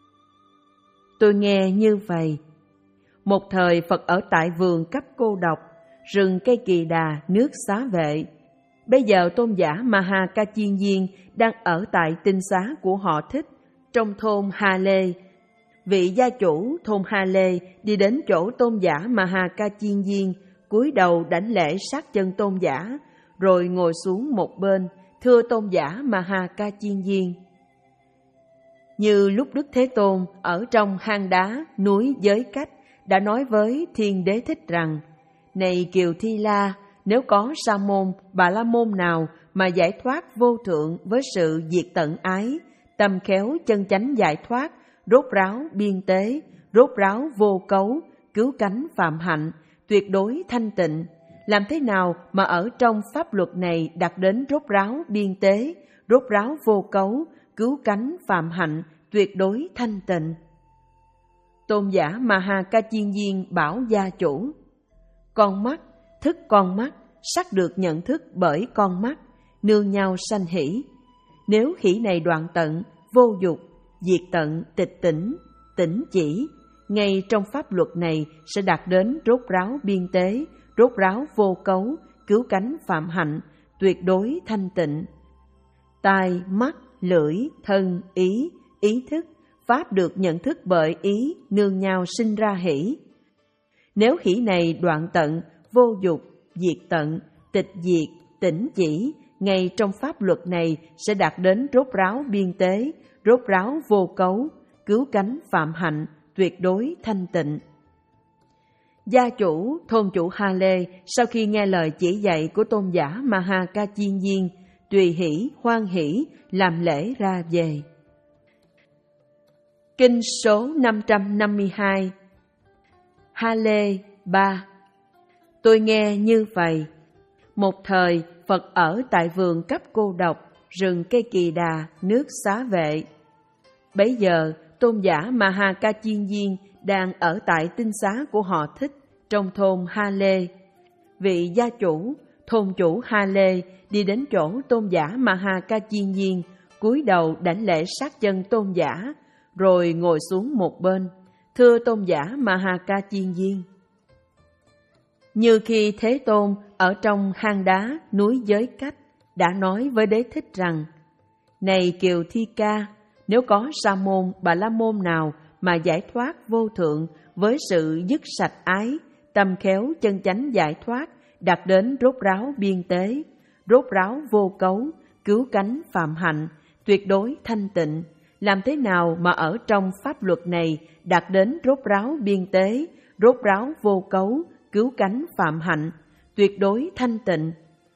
Tôi nghe như vậy. Một thời Phật ở tại vườn Cấp Cô Độc, rừng cây Kỳ Đà, nước Xá Vệ. Bây giờ tôn giả Maha Ca Chiên Viên đang ở tại tinh xá của họ Thích, trong thôn Ha Lê. Vị gia chủ thôn Ha Lê đi đến chỗ tôn giả Maha Ca Chiên Viên, cúi đầu đảnh lễ sát chân tôn giả, rồi ngồi xuống một bên, thưa tôn giả Maha Ca Chiên Viên. Như lúc Đức Thế Tôn ở trong hang đá núi Giới Cách đã nói với Thiên Đế Thích rằng: Này Kiều Thi La, nếu có sa môn, bà la môn nào mà giải thoát vô thượng với sự diệt tận ái, tâm khéo chân chánh giải thoát, rốt ráo biên tế, rốt ráo vô cấu, cứu cánh phạm hạnh, tuyệt đối thanh tịnh, làm thế nào mà ở trong pháp luật này đạt đến rốt ráo biên tế, rốt ráo vô cấu, cứu cánh phạm hạnh, tuyệt đối thanh tịnh? Tôn giả Maha Ca Chiên Viên bảo gia chủ: Con mắt, thức con mắt, sắc được nhận thức bởi con mắt, nương nhau sanh hỷ. Nếu hỷ này đoạn tận, vô dục, diệt tận, tịch tỉnh, tỉnh chỉ, ngay trong pháp luật này sẽ đạt đến rốt ráo biên tế, rốt ráo vô cấu, cứu cánh phạm hạnh, tuyệt đối thanh tịnh. Tai, mắt, lưỡi, thân, ý, ý thức, pháp được nhận thức bởi ý, nương nhau sinh ra hỷ. Nếu hỷ này đoạn tận, vô dục, diệt tận, tịch diệt, tỉnh chỉ, ngay trong pháp luật này sẽ đạt đến rốt ráo biên tế, rốt ráo vô cấu, cứu cánh phạm hạnh, tuyệt đối thanh tịnh. Gia chủ, thôn chủ Ha Lê sau khi nghe lời chỉ dạy của tôn giả Maha Ca Chiên Viên, tùy hỷ, hoan hỷ làm lễ ra về. Kinh số năm trăm năm mươi hai. Ha Lê ba. Tôi nghe như vậy. Một thời Phật ở tại vườn Cấp Cô Độc, rừng cây Kỳ Đà, nước Xá Vệ. Bấy giờ tôn giả Maha Ca Chiên Viên đang ở tại tinh xá của họ Thích, trong thôn Ha Lê. Vị gia chủ, thôn chủ Ha Lê đi đến chỗ tôn giả Maha Ca Chiên Viên, cúi đầu đảnh lễ sát chân tôn giả, rồi ngồi xuống một bên, thưa tôn giả Maha Ca Chiên Viên. Như khi Thế Tôn ở trong hang đá núi Giới Cách đã nói với Đế Thích rằng: Này Kiều Thi Ca, nếu có sa môn, bà la môn nào mà giải thoát vô thượng với sự dứt sạch ái, tâm khéo chân chánh giải thoát, đạt đến rốt ráo biên tế, rốt ráo vô cấu, cứu cánh phạm hạnh, tuyệt đối thanh tịnh, làm thế nào mà ở trong pháp luật này đạt đến rốt ráo biên tế, rốt ráo vô cấu, cứu cánh phạm hạnh, tuyệt đối thanh tịnh?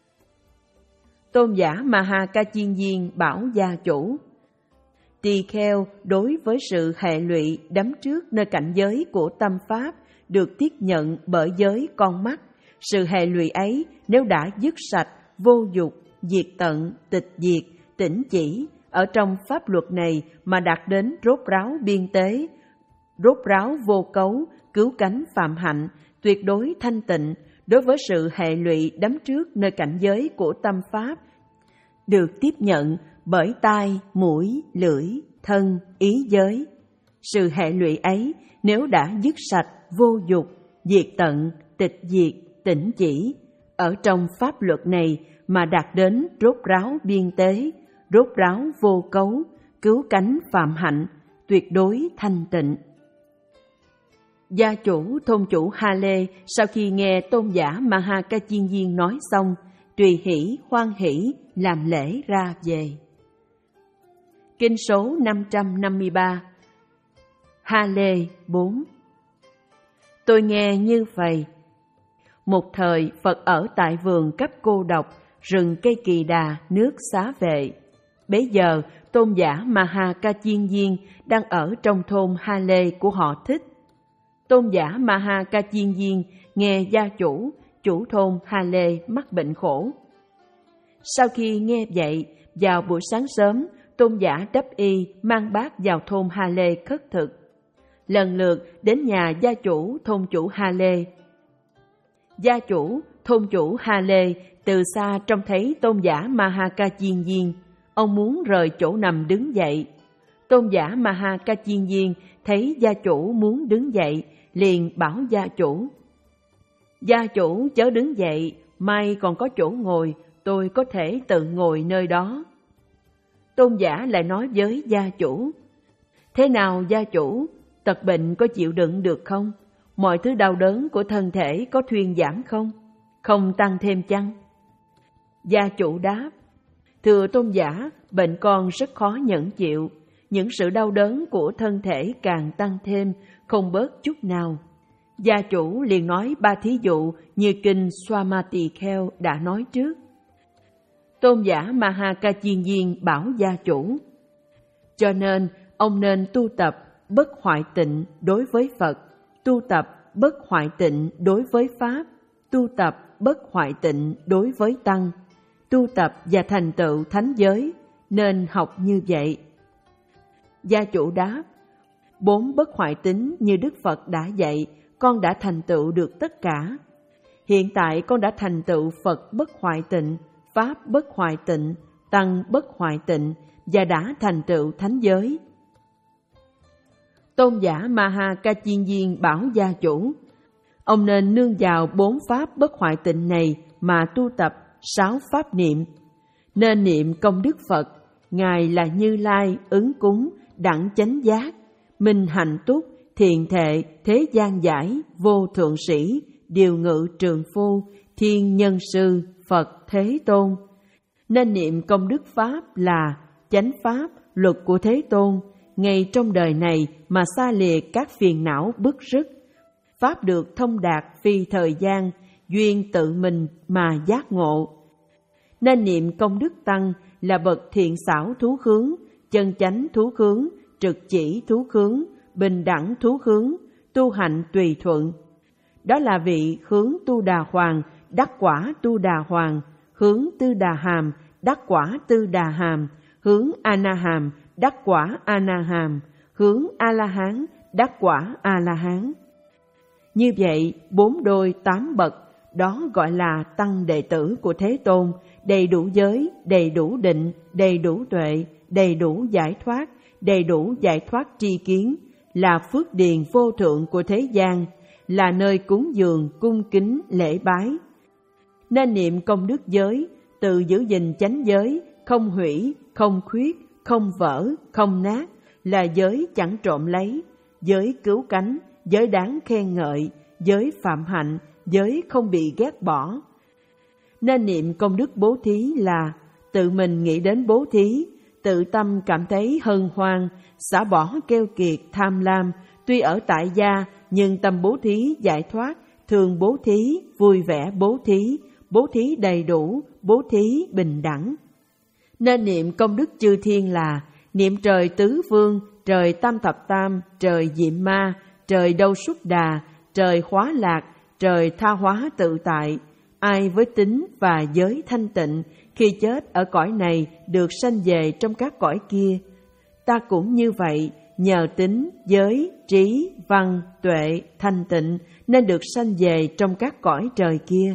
Tôn giả Maha Ca Chiên Viên bảo gia chủ: Tỳ kheo đối với sự hệ lụy đắm trước nơi cảnh giới của tâm pháp được tiếp nhận bởi giới con mắt, sự hệ lụy ấy nếu đã dứt sạch, vô dục, diệt tận, tịch diệt, tỉnh chỉ, ở trong pháp luật này mà đạt đến rốt ráo biên tế, rốt ráo vô cấu, cứu cánh phạm hạnh, tuyệt đối thanh tịnh, đối với sự hệ lụy đắm trước nơi cảnh giới của tâm pháp được tiếp nhận bởi tai, mũi, lưỡi, thân, ý giới. Sự hệ lụy ấy nếu đã dứt sạch, vô dục, diệt tận, tịch diệt, tỉnh chỉ, ở trong pháp luật này mà đạt đến rốt ráo biên tế, rốt ráo vô cấu, cứu cánh phạm hạnh, tuyệt đối thanh tịnh. Gia chủ, thôn chủ Ha Lê sau khi nghe tôn giả Maha Ca Chiên Viên nói xong, tùy hỷ, hoan hỷ làm lễ ra về. Kinh số năm trăm năm mươi ba. Ha Lê bốn. Tôi nghe như vậy. Một thời Phật ở tại vườn cấp cô độc, rừng cây kỳ đà, nước xá vệ. Bấy giờ tôn giả Maha Ca Chiên Viên đang ở trong thôn Ha Lê của họ Thích. Tôn giả Maha Ca Chiên Viên nghe gia chủ, chủ thôn Ha Lê mắc bệnh khổ. Sau khi nghe vậy, vào buổi sáng sớm, tôn giả đắp y mang bát vào thôn Ha Lê khất thực. Lần lượt đến nhà gia chủ thôn chủ Ha Lê. Gia chủ thôn chủ Ha Lê từ xa trông thấy tôn giả Maha Ca Chiên Viên, ông muốn rời chỗ nằm đứng dậy. Tôn giả Maha Ca Chiên Viên thấy gia chủ muốn đứng dậy, liền bảo gia chủ: Gia chủ chớ đứng dậy, mai còn có chỗ ngồi, tôi có thể tự ngồi nơi đó. Tôn giả lại nói với gia chủ: Thế nào gia chủ, tật bệnh có chịu đựng được không? Mọi thứ đau đớn của thân thể có thuyên giảm không? Không tăng thêm chăng? Gia chủ đáp: Thưa tôn giả, bệnh con rất khó nhẫn chịu. Những sự đau đớn của thân thể càng tăng thêm, không bớt chút nào. Gia chủ liền nói ba thí dụ như kinh Swamati Kheo đã nói trước. Tôn giả Maha Ca Chiên Viên bảo gia chủ: Cho nên ông nên tu tập bất hoại tịnh đối với Phật, tu tập bất hoại tịnh đối với Pháp, tu tập bất hoại tịnh đối với Tăng, tu tập và thành tựu thánh giới, nên học như vậy. Gia chủ đáp: Bốn bất hoại tính như Đức Phật đã dạy, con đã thành tựu được tất cả. Hiện tại con đã thành tựu Phật bất hoại tịnh, Pháp bất hoại tịnh, Tăng bất hoại tịnh và đã thành tựu thánh giới. Tôn giả Maha Ca Chiên Viên bảo gia chủ: Ông nên nương vào bốn pháp bất hoại tịnh này mà tu tập sáu pháp niệm. Nên niệm công đức Phật, Ngài là Như Lai, ứng cúng, đẳng chánh giác, minh hạnh túc, thiện thệ, thế gian giải, vô thượng sĩ, điều ngự trường phu, thiên nhân sư, Phật Thế Tôn. Nên niệm công đức Pháp là chánh Pháp, luật của Thế Tôn, ngay trong đời này mà xa lìa các phiền não bức rứt. Pháp được thông đạt phi thời gian, duyên tự mình mà giác ngộ. Nên niệm công đức Tăng là bậc thiện xảo thú hướng, chân chánh thú hướng, trực chỉ thú hướng, bình đẳng thú hướng, tu hạnh tùy thuận. Đó là vị hướng tu đà hoàng, đắc quả tu đà hoàng, hướng tư đà hàm, đắc quả tư đà hàm, hướng a na hàm, đắc quả a na hàm, hướng a la hán, đắc quả a la hán. Như vậy, bốn đôi tám bậc, đó gọi là tăng đệ tử của Thế Tôn, đầy đủ giới, đầy đủ định, đầy đủ tuệ, đầy đủ giải thoát, đầy đủ giải thoát tri kiến, là phước điền vô thượng của thế gian, là nơi cúng dường, cung kính, lễ bái. Nên niệm công đức giới, tự giữ gìn chánh giới, không hủy, không khuyết, không vỡ, không nát, là giới chẳng trộm lấy, giới cứu cánh, giới đáng khen ngợi, giới phạm hạnh, giới không bị ghét bỏ. Nên niệm công đức bố thí là tự mình nghĩ đến bố thí, tự tâm cảm thấy hân hoan, xả bỏ keo kiệt tham lam, tuy ở tại gia nhưng tâm bố thí giải thoát, thường bố thí, vui vẻ bố thí, bố thí đầy đủ, bố thí bình đẳng. Nên niệm công đức chư thiên là niệm trời tứ phương, trời tam thập tam, trời diệm ma, trời đâu súc đà, trời hóa lạc, trời tha hóa tự tại. Ai với tính và giới thanh tịnh, khi chết ở cõi này được sanh về trong các cõi kia. Ta cũng như vậy, nhờ tính, giới, trí, văn, tuệ, thanh tịnh nên được sanh về trong các cõi trời kia.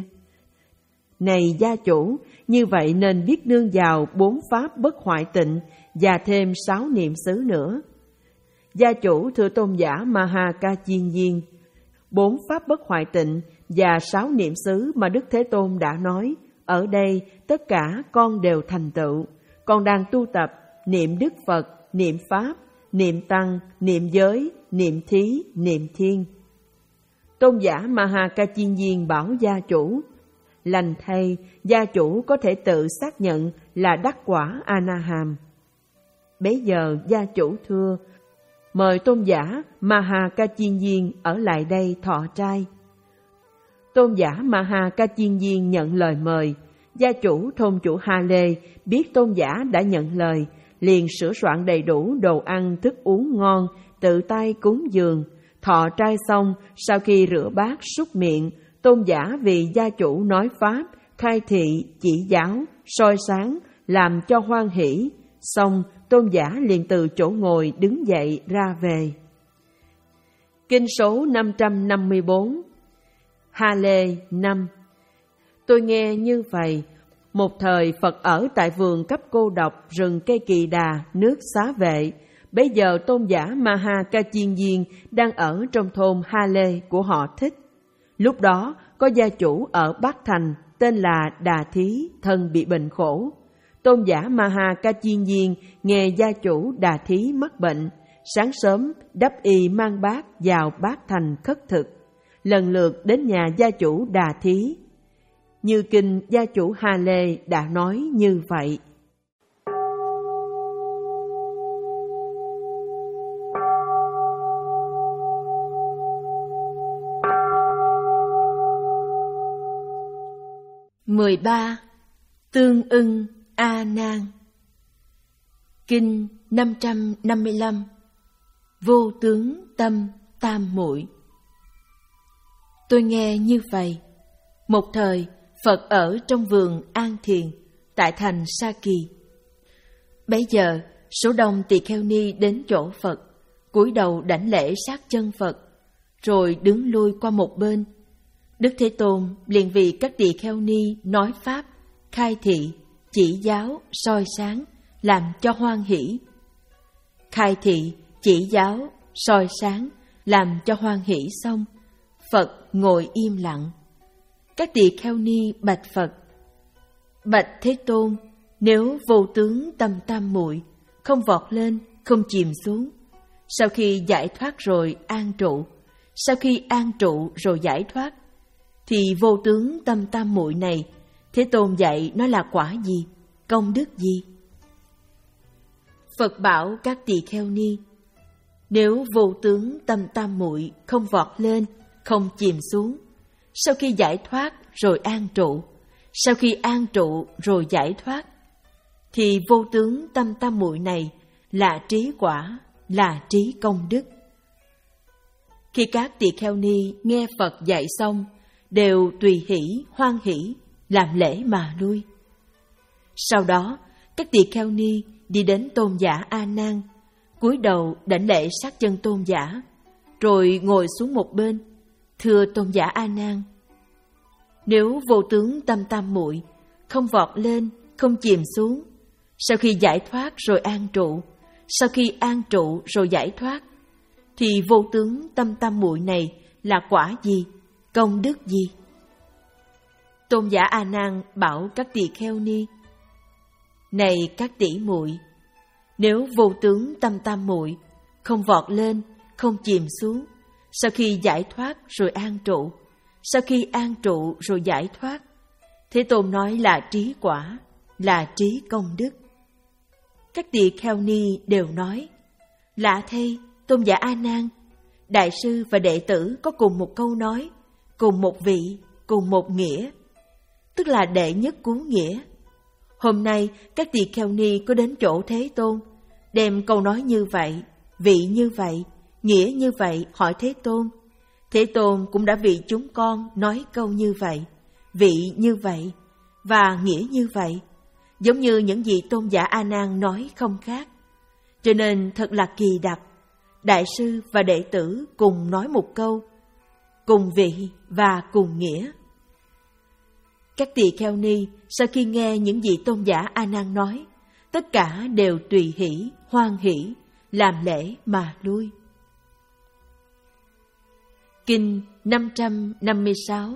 Này gia chủ, như vậy nên biết nương vào bốn pháp bất hoại tịnh và thêm sáu niệm xứ nữa. Gia chủ thưa tôn giả Maha Ca Chiên Viên, bốn pháp bất hoại tịnh và sáu niệm xứ mà Đức Thế Tôn đã nói, ở đây tất cả con đều thành tựu. Con đang tu tập niệm Đức Phật, niệm Pháp, niệm Tăng, niệm giới, niệm thí, niệm thiên. Tôn giả Maha Ca Chiên Viên bảo gia chủ, lành thay, gia chủ có thể tự xác nhận là đắc quả A Na Hàm. Bấy giờ gia chủ thưa, mời tôn giả Maha Ca Chiên Viên ở lại đây thọ trai. tôn giả Maha Ca Chiên Viên nhận lời mời. Gia chủ thôn chủ Ha Lê biết tôn giả đã nhận lời, liền sửa soạn đầy đủ đồ ăn thức uống ngon, tự tay cúng dường. Thọ trai xong, sau khi rửa bát súc miệng, tôn giả vì gia chủ nói pháp, khai thị, chỉ giáo, soi sáng, làm cho hoan hỷ. Xong, tôn giả liền từ chỗ ngồi đứng dậy ra về. Kinh số năm trăm năm mươi bốn. Ha Lê năm. Tôi nghe như vậy, một thời Phật ở tại vườn cấp cô độc rừng cây kỳ đà, nước Xá Vệ. Bấy giờ tôn giả Maha Ca Chiên Viên đang ở trong thôn Ha Lê của họ Thích. Lúc đó có gia chủ ở Bắc Thành tên là Đà Thí, thân bị bệnh khổ. Tôn giả Maha Ca Chiên Viên nghe gia chủ Đà Thí mắc bệnh, sáng sớm đắp y mang bát vào Bát Thành khất thực, lần lượt đến nhà gia chủ Đà Thí. Như kinh gia chủ Ha Lê đã nói như vậy. mười ba. Tương ưng A Nan. Kinh năm trăm năm mươi lăm. Vô tướng tâm tam muội. Tôi nghe như vậy, một thời Phật ở trong vườn An Thiền tại thành Sa Kỳ. Bấy giờ số đông tỳ kheo ni đến chỗ Phật, cúi đầu đảnh lễ sát chân Phật, rồi đứng lui qua một bên. Đức Thế Tôn liền vì các tỳ kheo ni nói pháp, khai thị, chỉ giáo, soi sáng, làm cho hoan hỷ. Khai thị, chỉ giáo, soi sáng, làm cho hoan hỷ xong, Phật ngồi im lặng. Các tỳ kheo ni bạch Phật: Bạch Thế Tôn, nếu vô tướng tâm tam muội, không vọt lên, không chìm xuống, sau khi giải thoát rồi an trụ, sau khi an trụ rồi giải thoát, thì vô tướng tâm tam muội này, Thế Tôn dạy nó là quả gì, công đức gì? Phật bảo các tỳ kheo ni: Nếu vô tướng tâm tam muội không vọt lên, không chìm xuống, sau khi giải thoát rồi an trụ, sau khi an trụ rồi giải thoát, thì vô tướng tâm tam muội này là trí quả, là trí công đức. Khi các tỳ kheo ni nghe Phật dạy xong, đều tùy hỷ, hoan hỷ, làm lễ mà lui. Sau đó, các tỳ kheo ni đi đến tôn giả A Nan, cúi đầu đảnh lễ sát chân tôn giả, rồi ngồi xuống một bên. Thưa tôn giả A Nan, nếu vô tướng tâm tam muội không vọt lên, không chìm xuống, sau khi giải thoát rồi an trụ, sau khi an trụ rồi giải thoát, thì vô tướng tâm tam muội này là quả gì, công đức gì? Tôn giả A Nan bảo các tỳ kheo ni: Này các tỷ muội, nếu vô tướng tâm tam muội không vọt lên, không chìm xuống, sau khi giải thoát rồi an trụ, sau khi an trụ rồi giải thoát, Thế Tôn nói là trí quả, là trí công đức. Các tỳ kheo ni đều nói: Lạ thay, tôn giả A Nan, đại sư và đệ tử có cùng một câu nói, cùng một vị, cùng một nghĩa, tức là đệ nhất cứu nghĩa. Hôm nay các tỳ kheo ni có đến chỗ Thế Tôn, đem câu nói như vậy, vị như vậy, nghĩa như vậy hỏi Thế Tôn. Thế Tôn cũng đã vì chúng con nói câu như vậy, vị như vậy và nghĩa như vậy, giống như những gì tôn giả A Nan nói không khác. Cho nên thật là kỳ đặc, đại sư và đệ tử cùng nói một câu, cùng vị và cùng nghĩa. Các tỳ kheo ni sau khi nghe những gì tôn giả A Nan nói, tất cả đều tùy hỷ, hoan hỷ, làm lễ mà lui. Kinh năm trăm năm mươi sáu.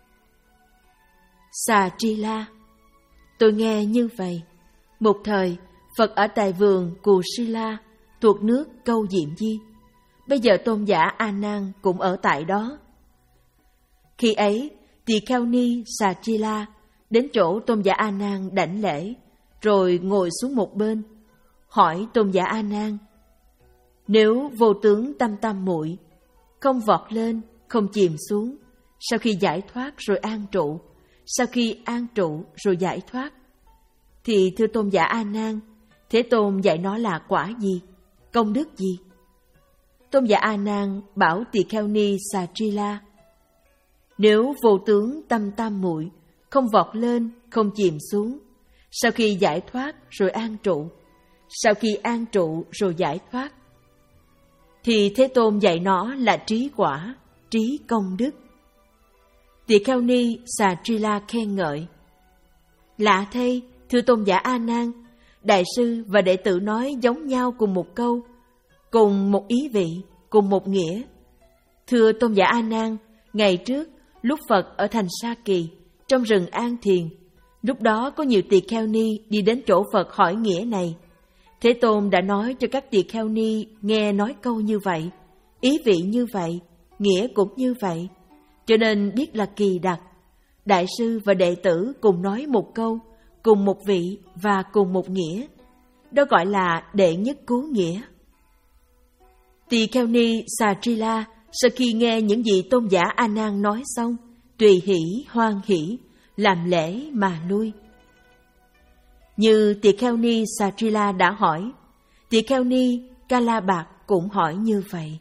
Xà Tri La. Tôi nghe như vậy, một thời Phật ở tại vườn Cù Sư La thuộc nước Câu Diệm Di. Bây giờ tôn giả A Nan cũng ở tại đó. Khi ấy, tỳ kheo ni Xà Tri La đến chỗ tôn giả A Nan đảnh lễ, rồi ngồi xuống một bên, hỏi tôn giả A Nan: Nếu vô tướng tâm tam muội không vọt lên, không chìm xuống, sau khi giải thoát rồi an trụ, sau khi an trụ rồi giải thoát. Thì thưa tôn giả A Nan, Thế Tôn dạy nó là quả gì, công đức gì? Tôn giả A Nan bảo Tỳ Kheo Ni Sa-tri-la: nếu vô tướng tâm tam muội không vọt lên, không chìm xuống, sau khi giải thoát rồi an trụ, sau khi an trụ rồi giải thoát, thì Thế Tôn dạy nó là trí quả, trí công đức. Tỳ Kheo Ni Sa-tri-la khen ngợi: lạ thay, thưa tôn giả A Nan, đại sư và đệ tử nói giống nhau cùng một câu, cùng một ý vị, cùng một nghĩa. Thưa tôn giả A Nan, ngày trước lúc Phật ở thành Sa Kỳ, trong rừng An Thiền, lúc đó có nhiều tỳ kheo ni đi đến chỗ Phật hỏi nghĩa này. Thế Tôn đã nói cho các tỳ kheo ni nghe nói câu như vậy, ý vị như vậy, nghĩa cũng như vậy, cho nên biết là kỳ đặc. Đại sư và đệ tử cùng nói một câu, cùng một vị và cùng một nghĩa. Đó gọi là đệ nhất cứu nghĩa. Tỳ kheo ni Sa-tri-la sau khi nghe những gì tôn giả A Nan nói xong, tùy hỷ hoan hỷ, làm lễ mà lui. Như tỳ kheo ni Sa-tri-la đã hỏi, tỳ kheo ni Ca-la-bạc cũng hỏi như vậy.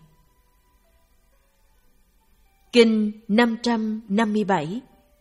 Kinh năm trăm năm mươi bảy.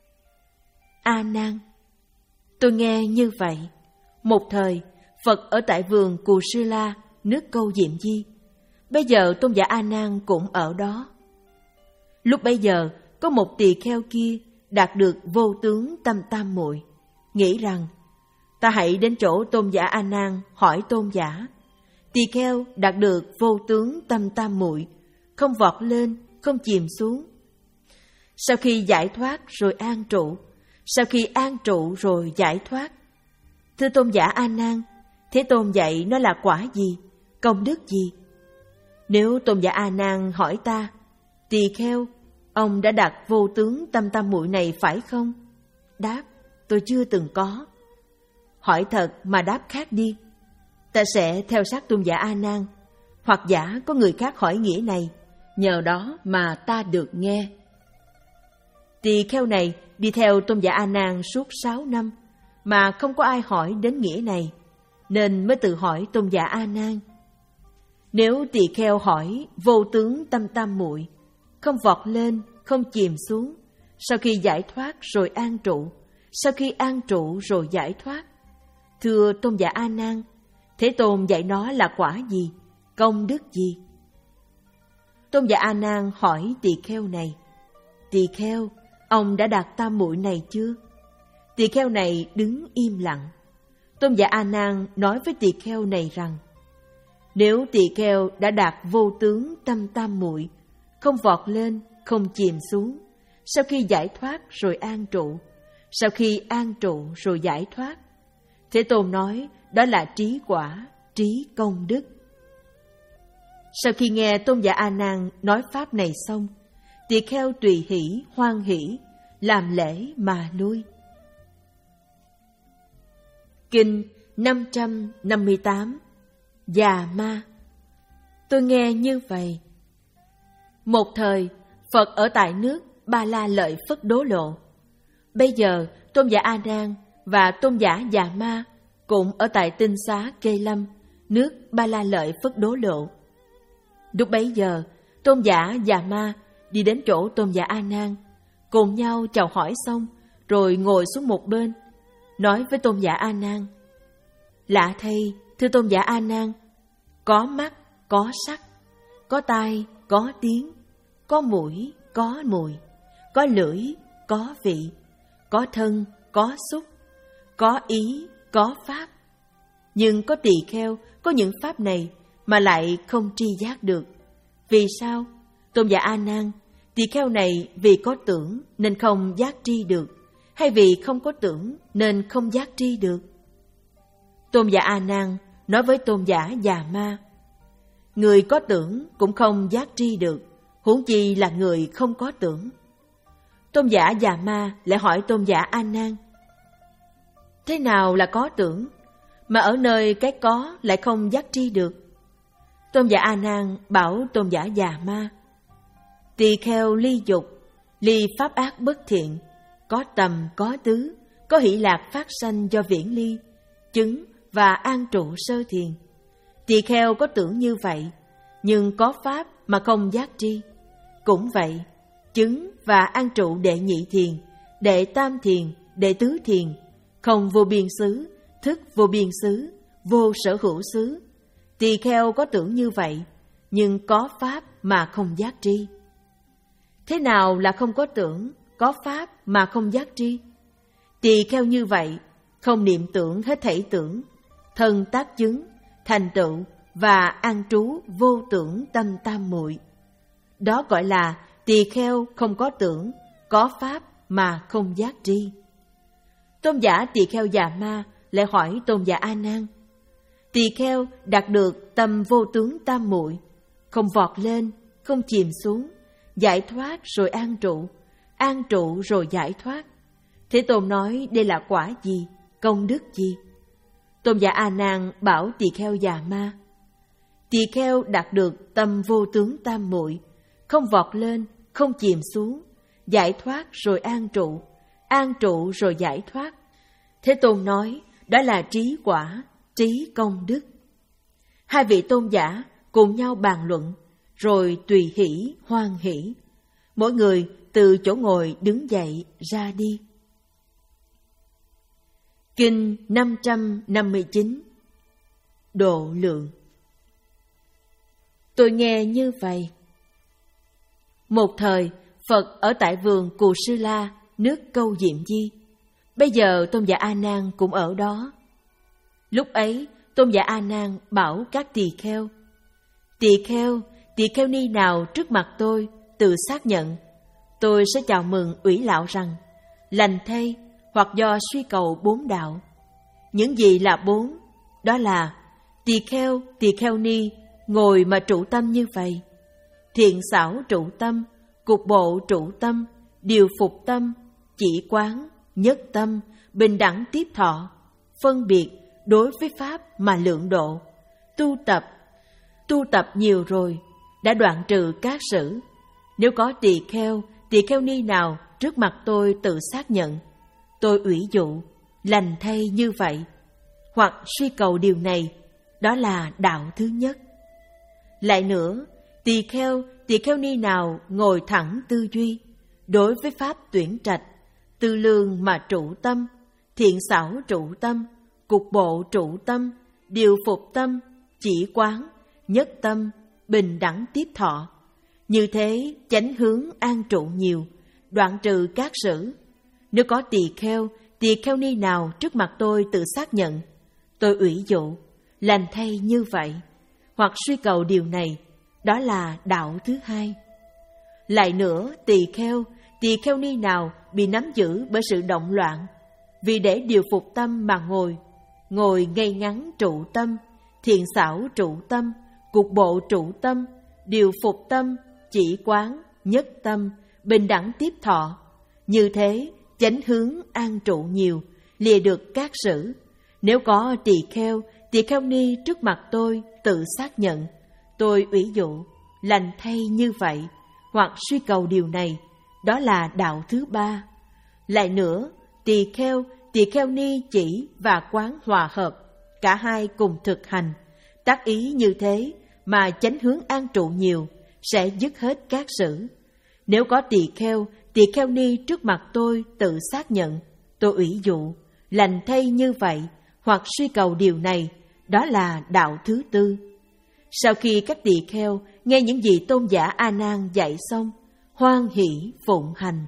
A Nan, tôi nghe như vậy. Một thời, Phật ở tại vườn Cù Sư La, nước Câu Diệm Di. Bây giờ tôn giả A Nan cũng ở đó. Lúc bấy giờ, có một tỳ kheo kia đạt được vô tướng tâm tam muội, nghĩ rằng ta hãy đến chỗ tôn giả A Nan hỏi tôn giả. Tỳ kheo đạt được vô tướng tâm tam muội, không vọt lên, không chìm xuống. Sau khi giải thoát rồi an trụ, sau khi an trụ rồi giải thoát. Thưa tôn giả A Nan, Thế Tôn dạy nó là quả gì, công đức gì? Nếu tôn giả A Nan hỏi ta, tỳ kheo, ông đã đạt vô tướng tâm tam muội này phải không? Đáp, tôi chưa từng có. Hỏi thật mà đáp khác đi. Ta sẽ theo sát tôn giả A Nan, hoặc giả có người khác hỏi nghĩa này, nhờ đó mà ta được nghe. Tỳ kheo này đi theo tôn giả A Nan suốt sáu năm mà không có ai hỏi đến nghĩa này, nên mới tự hỏi tôn giả A Nan. Nếu tỳ kheo hỏi vô tướng tâm tam muội, không vọt lên, không chìm xuống, sau khi giải thoát rồi an trụ, sau khi an trụ rồi giải thoát. Thưa tôn giả A Nan, Thế Tôn dạy nó là quả gì, công đức gì? Tôn giả A Nan hỏi tỳ kheo này, tỳ kheo, ông đã đạt tam muội này chưa? Tỳ kheo này đứng im lặng. Tôn giả A Nan nói với tỳ kheo này rằng, nếu tỳ kheo đã đạt vô tướng tâm tam muội, không vọt lên, không chìm xuống, sau khi giải thoát rồi an trụ, sau khi an trụ rồi giải thoát. Thế Tôn nói đó là trí quả, trí công đức. Sau khi nghe tôn giả A Nan nói pháp này xong, tỳ kheo tùy hỷ hoan hỷ, làm lễ mà lui. Kinh năm trăm năm mươi tám. Già ma. Tôi nghe như vậy. Một thời, Phật ở tại nước Ba La Lợi Phất Đố Lộ. Bây giờ, tôn giả A Nan và tôn giả Già Ma cũng ở tại tinh xá Kê Lâm, nước Ba La Lợi Phất Đố Lộ. Lúc bấy giờ, tôn giả Già Ma đi đến chỗ tôn giả A Nan, cùng nhau chào hỏi xong, rồi ngồi xuống một bên, nói với tôn giả A Nan: lạ thay, thưa tôn giả A Nan, có mắt, có sắc, có tai, có tiếng, có mũi, có mùi, có lưỡi, có vị, có thân, có xúc, có ý, có pháp. Nhưng có tỳ kheo có những pháp này mà lại không tri giác được. Vì sao? Tôn giả A Nan, tỳ kheo này vì có tưởng nên không giác tri được, hay vì không có tưởng nên không giác tri được? Tôn giả A Nan nói với tôn giả Già Ma, người có tưởng cũng không giác tri được, huống chi là người không có tưởng. Tôn giả Già Ma lại hỏi tôn giả A Nan, thế nào là có tưởng, mà ở nơi cái có lại không giác tri được? Tôn giả A Nan bảo tôn giả Già Ma, tỳ kheo ly dục, ly pháp ác bất thiện, có tầm có tứ, có hỷ lạc phát sanh do viễn ly, chứng và an trụ sơ thiền. Tỳ kheo có tưởng như vậy, nhưng có pháp mà không giác tri. Cũng vậy, chứng và an trụ đệ nhị thiền, đệ tam thiền, đệ tứ thiền, không vô biên xứ, thức vô biên xứ, vô sở hữu xứ. Tỳ kheo có tưởng như vậy, nhưng có pháp mà không giác tri. Thế nào là không có tưởng, có pháp mà không giác tri? Tỳ kheo như vậy, không niệm tưởng hết thảy tưởng, thân tác chứng, thành tựu và an trú vô tưởng tâm tam muội. Đó gọi là tỳ kheo không có tưởng, có pháp mà không giác tri. Tôn giả tỳ kheo Già Ma lại hỏi tôn giả A Nan: tỳ kheo đạt được tâm vô tướng tam muội, không vọt lên, không chìm xuống, giải thoát rồi an trụ, an trụ rồi giải thoát. Thế Tôn nói đây là quả gì, công đức gì? Tôn giả A Nan bảo tỳ kheo Già Ma: tỳ kheo đạt được tâm vô tướng tam muội, không vọt lên, không chìm xuống, giải thoát rồi an trụ, an trụ rồi giải thoát. Thế Tôn nói đó là trí quả, trí công đức. Hai vị tôn giả cùng nhau bàn luận, rồi tùy hỷ hoan hỷ, mỗi người từ chỗ ngồi đứng dậy ra đi. Kinh năm trăm năm mươi chín. Độ lượng. Tôi nghe như vậy. Một thời, Phật ở tại vườn Cù Sư La, nước Câu Diệm Di. Bây giờ tôn giả A Nan cũng ở đó. Lúc ấy, tôn giả A Nan bảo các tỳ kheo: tỳ kheo, tỳ kheo ni nào trước mặt tôi tự xác nhận, tôi sẽ chào mừng ủy lão rằng lành thay, hoặc do suy cầu bốn đạo. Những gì là bốn? Đó là tỳ kheo, tỳ kheo ni ngồi mà trụ tâm như vậy, thiện xảo trụ tâm, cục bộ trụ tâm, điều phục tâm, chỉ quán, nhất tâm, bình đẳng tiếp thọ, phân biệt đối với pháp mà lượng độ, tu tập, tu tập nhiều rồi, đã đoạn trừ các sử. Nếu có tỳ kheo, tỳ kheo ni nào trước mặt tôi tự xác nhận, tôi ủy dụ, lành thay như vậy, hoặc suy cầu điều này, đó là đạo thứ nhất. Lại nữa, tỳ kheo, tỳ kheo ni nào ngồi thẳng tư duy, đối với pháp tuyển trạch, tư lương mà trụ tâm, thiện xảo trụ tâm, cục bộ trụ tâm, điều phục tâm, chỉ quán, nhất tâm, bình đẳng tiếp thọ. Như thế, chánh hướng an trụ nhiều, đoạn trừ các sử. Nếu có tỳ kheo, tỳ kheo ni nào trước mặt tôi tự xác nhận, tôi ủy dụ, lành thay như vậy, hoặc suy cầu điều này, đó là đạo thứ hai. Lại nữa, tỳ kheo, tỳ kheo ni nào bị nắm giữ bởi sự động loạn, vì để điều phục tâm mà ngồi, ngồi ngay ngắn trụ tâm, thiện xảo trụ tâm, cục bộ trụ tâm, điều phục tâm, chỉ quán, nhất tâm, bình đẳng tiếp thọ. Như thế, chánh hướng an trụ nhiều, lìa được các sử. Nếu có tỳ kheo, tỳ kheo ni trước mặt tôi tự xác nhận, tôi ủy dụ, lành thay như vậy, hoặc suy cầu điều này, đó là đạo thứ ba. Lại nữa, tỳ kheo, tỳ kheo ni chỉ và quán hòa hợp, cả hai cùng thực hành, tác ý như thế mà chánh hướng an trụ nhiều, sẽ dứt hết các sử. Nếu có tỳ kheo, tỳ kheo ni trước mặt tôi tự xác nhận, tôi ủy dụ, lành thay như vậy, hoặc suy cầu điều này, đó là đạo thứ tư. Sau khi các tỳ kheo nghe những gì tôn giả A Nan dạy xong, hoan hỷ phụng hành.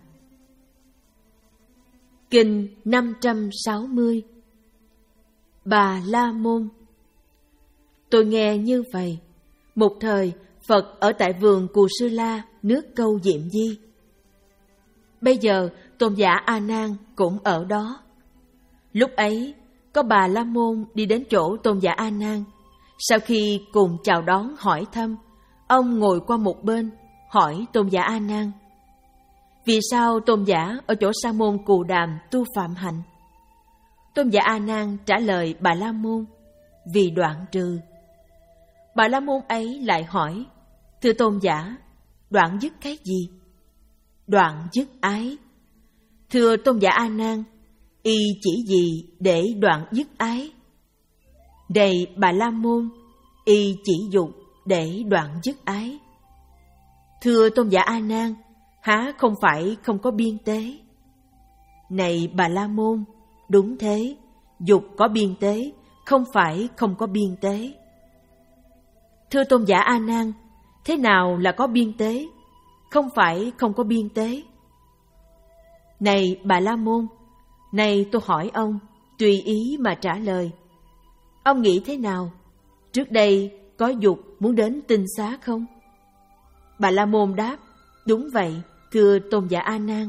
Kinh năm trăm sáu mươi. Bà La Môn. Tôi nghe như vậy. Một thời, Phật ở tại vườn Cù Sư La, nước Câu Diệm Di. Bây giờ, tôn giả A Nan cũng ở đó. Lúc ấy, có bà La Môn đi đến chỗ tôn giả A Nan. Sau khi cùng chào đón hỏi thăm, ông ngồi qua một bên, hỏi tôn giả A Nan: vì sao tôn giả ở chỗ Sa môn Cù Đàm tu phạm hạnh? Tôn giả A Nan trả lời bà La Môn: vì đoạn trừ. Bà La Môn ấy lại hỏi: thưa tôn giả, đoạn dứt cái gì? đoạn dứt ái. Thưa tôn giả A Nan, y chỉ gì để đoạn dứt ái? Này Bà La Môn, y chỉ dục để đoạn dứt ái. Thưa tôn giả A Nan, há không phải không có biên tế? Này Bà La Môn, đúng thế, dục có biên tế, không phải không có biên tế. Thưa tôn giả A Nan, thế nào là có biên tế? Không phải không có biên tế. Này Bà La Môn, này tôi hỏi ông, tùy ý mà trả lời. Ông nghĩ thế nào? Trước đây có dục muốn đến tinh xá không? Bà La Môn đáp, đúng vậy, thưa tôn giả A Nan.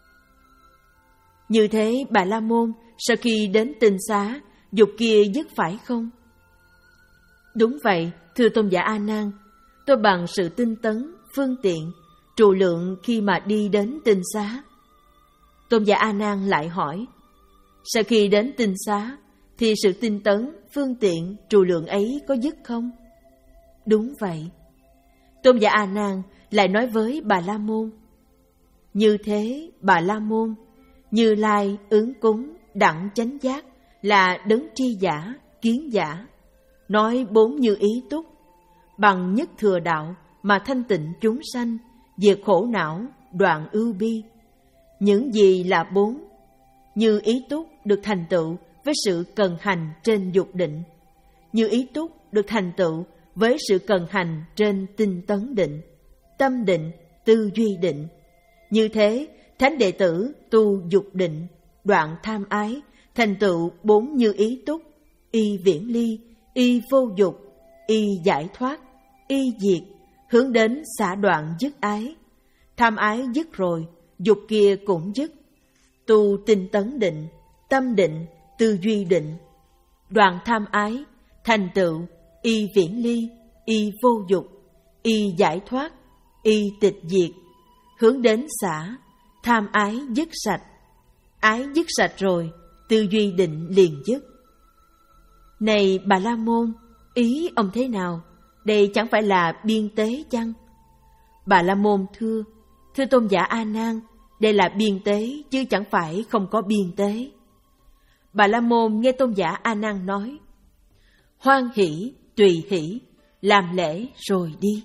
Như thế Bà La Môn, sau khi đến tinh xá, dục kia dứt phải không? Đúng vậy, thưa tôn giả A Nan. Tôi bằng sự tinh tấn, phương tiện, trụ lượng khi mà đi đến tinh xá. Tôn giả A Nan lại hỏi, sau khi đến tinh xá thì sự tinh tấn, phương tiện, trụ lượng ấy có dứt không? Đúng vậy. Tôn giả A Nan lại nói với Bà La Môn, như thế Bà La Môn, Như Lai ứng cúng đẳng chánh giác là đấng tri giả, kiến giả, nói bốn như ý túc, bằng nhất thừa đạo mà thanh tịnh chúng sanh, diệt khổ não, đoạn ưu bi. Những gì là bốn? Như ý túc được thành tựu với sự cần hành trên dục định, như ý túc được thành tựu với sự cần hành trên tinh tấn định, tâm định, tư duy định. Như thế, thánh đệ tử tu dục định, đoạn tham ái, thành tựu bốn như ý túc, y viễn ly, y vô dục, y giải thoát, y diệt, hướng đến xả đoạn dứt ái. Tham ái dứt rồi, dục kia cũng dứt. Tu tinh tấn định, tâm định, tư duy định, đoạn tham ái, thành tựu y viễn ly, y vô dục, y giải thoát, y tịch diệt, hướng đến xả, tham ái dứt sạch. Ái dứt sạch rồi, tư duy định liền dứt. Này Bà La Môn, ý ông thế nào? Đây chẳng phải là biên tế chăng? Bà La Môn thưa, thưa tôn giả A Nan, đây là biên tế chứ chẳng phải không có biên tế. Bà La Môn nghe tôn giả A Nan nói, hoan hỷ, tùy hỷ, làm lễ rồi đi.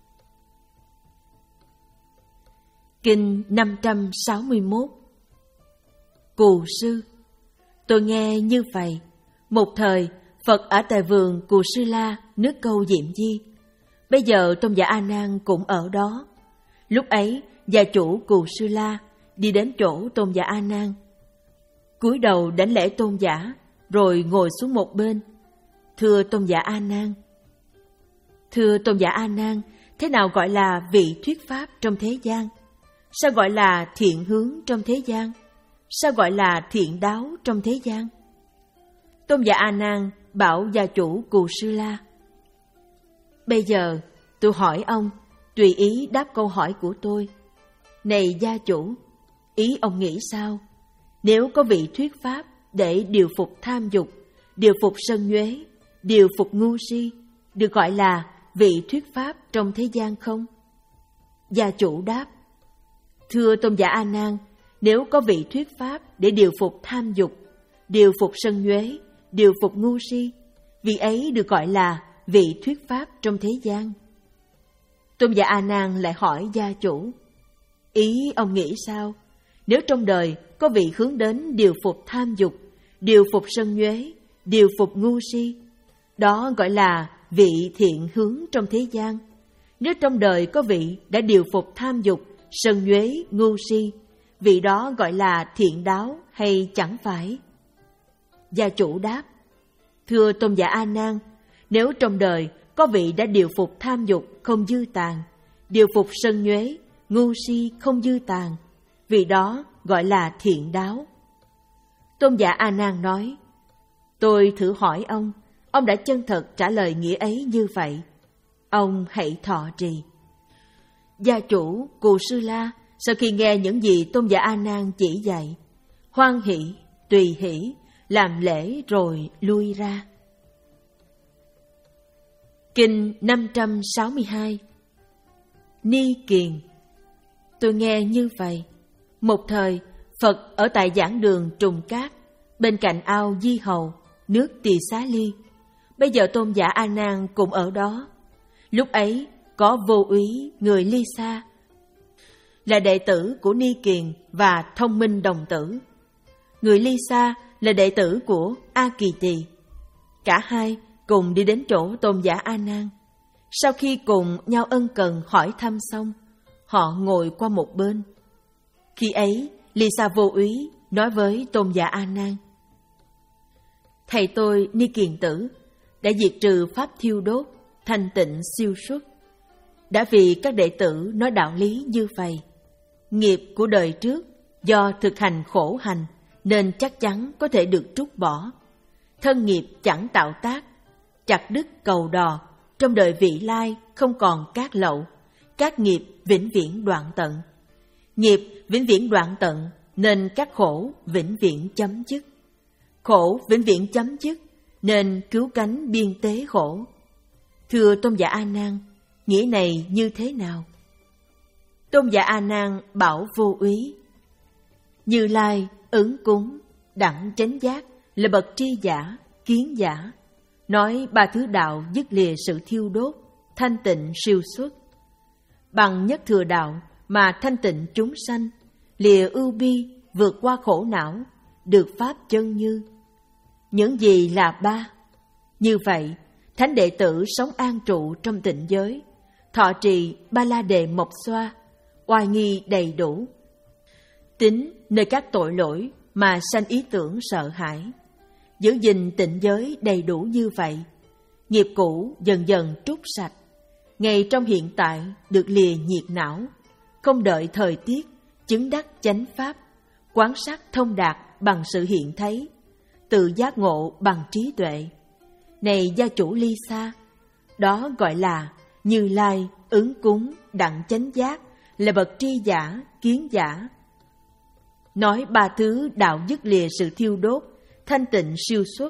Kinh năm trăm sáu mươi mốt. Cù sư, tôi nghe như vậy. Một thời, Phật ở tại vườn Cù Sư La, nước Câu Diệm Di. Bây giờ tôn giả A Nan cũng ở đó. Lúc ấy, gia chủ Cù Sư La đi đến chỗ tôn giả A Nan, cúi đầu đảnh lễ tôn giả, rồi ngồi xuống một bên. Thưa tôn giả A Nan, thưa tôn giả A Nan, thế nào gọi là vị thuyết pháp trong thế gian? Sao gọi là thiện hướng trong thế gian? Sao gọi là thiện đáo trong thế gian? Tôn giả A Nan bảo gia chủ Cù Sư La, bây giờ tôi hỏi ông, tùy ý đáp câu hỏi của tôi. Này gia chủ, ý ông nghĩ sao? Nếu có vị thuyết pháp để điều phục tham dục, điều phục sân nhuế, điều phục ngu si, được gọi là vị thuyết pháp trong thế gian không? Gia chủ đáp, thưa tôn giả A Nan, nếu có vị thuyết pháp để điều phục tham dục, điều phục sân nhuế, điều phục ngu si, vị ấy được gọi là vị thuyết pháp trong thế gian. Tôn giả A Nan lại hỏi gia chủ, ý ông nghĩ sao? Nếu trong đời có vị hướng đến điều phục tham dục, điều phục sân nhuế, điều phục ngu si, đó gọi là vị thiện hướng trong thế gian. Nếu trong đời có vị đã điều phục tham dục, sân nhuế, ngu si, vị đó gọi là thiện đáo hay chẳng phải? Gia chủ đáp, thưa tôn giả A Nan, nếu trong đời có vị đã điều phục tham dục không dư tàn, điều phục sân nhuế, ngu si không dư tàn, vị đó gọi là thiện đáo. Tôn giả A Nan nói, tôi thử hỏi ông, ông đã chân thật trả lời nghĩa ấy như vậy, ông hãy thọ trì. Gia chủ Cù Sư La sau khi nghe những gì tôn giả A Nan chỉ dạy, hoan hỷ, tùy hỷ, làm lễ rồi lui ra. Kinh năm trăm sáu mươi hai. Ni Kiền. tôi nghe như vậy. Một thời, Phật ở tại giảng đường Trùng Cát, bên cạnh ao Di Hầu, nước Tỳ Xá Ly. Bây giờ Tôn giả A Nan cũng ở đó. Lúc ấy có Vô Úy người Ly Sa, là đệ tử của Ni Kiền và Thông Minh đồng tử. Người Ly Sa là đệ tử của A Kỳ Tỳ. Cả hai cùng đi đến chỗ Tôn giả A Nan. Sau khi cùng nhau ân cần hỏi thăm xong, họ ngồi qua một bên. Khi ấy, Ly Sa Vô Úy nói với Tôn giả A Nan: Thầy tôi Ni Kiền Tử đã diệt trừ pháp thiêu đốt, thanh tịnh siêu xuất. Đã vì các đệ tử nói đạo lý như vậy, nghiệp của đời trước do thực hành khổ hành nên chắc chắn có thể được trút bỏ. Thân nghiệp chẳng tạo tác, chặt đứt cầu đò, trong đời vị lai không còn cát lậu, các nghiệp vĩnh viễn đoạn tận. Nghiệp vĩnh viễn đoạn tận nên các khổ vĩnh viễn chấm dứt. Khổ vĩnh viễn chấm dứt nên cứu cánh biên tế khổ. Thưa Tôn giả A Nan, nghĩa này như thế nào? Tôn giả A Nan bảo Vô Úy: Như Lai ứng cúng đẳng chánh giác là bậc tri giả, kiến giả, nói ba thứ đạo dứt lìa sự thiêu đốt, thanh tịnh siêu xuất. Bằng nhất thừa đạo mà thanh tịnh chúng sanh, lìa ưu bi, vượt qua khổ não, được pháp chân như. Những gì là ba? Như vậy, thánh đệ tử sống an trụ trong tịnh giới, thọ trì ba la đề mộc xoa, oai nghi đầy đủ, tính nơi các tội lỗi mà sanh ý tưởng sợ hãi, giữ gìn tịnh giới đầy đủ như vậy, nghiệp cũ dần dần trút sạch, ngay trong hiện tại được lìa nhiệt não, không đợi thời tiết, chứng đắc chánh pháp, quán sát thông đạt bằng sự hiện thấy, tự giác ngộ bằng trí tuệ. Này gia chủ Ly Sa, đó gọi là Như Lai ứng cúng đẳng chánh giác, là bậc tri giả, kiến giả. Nói ba thứ đạo dứt lìa sự thiêu đốt, thanh tịnh siêu xuất.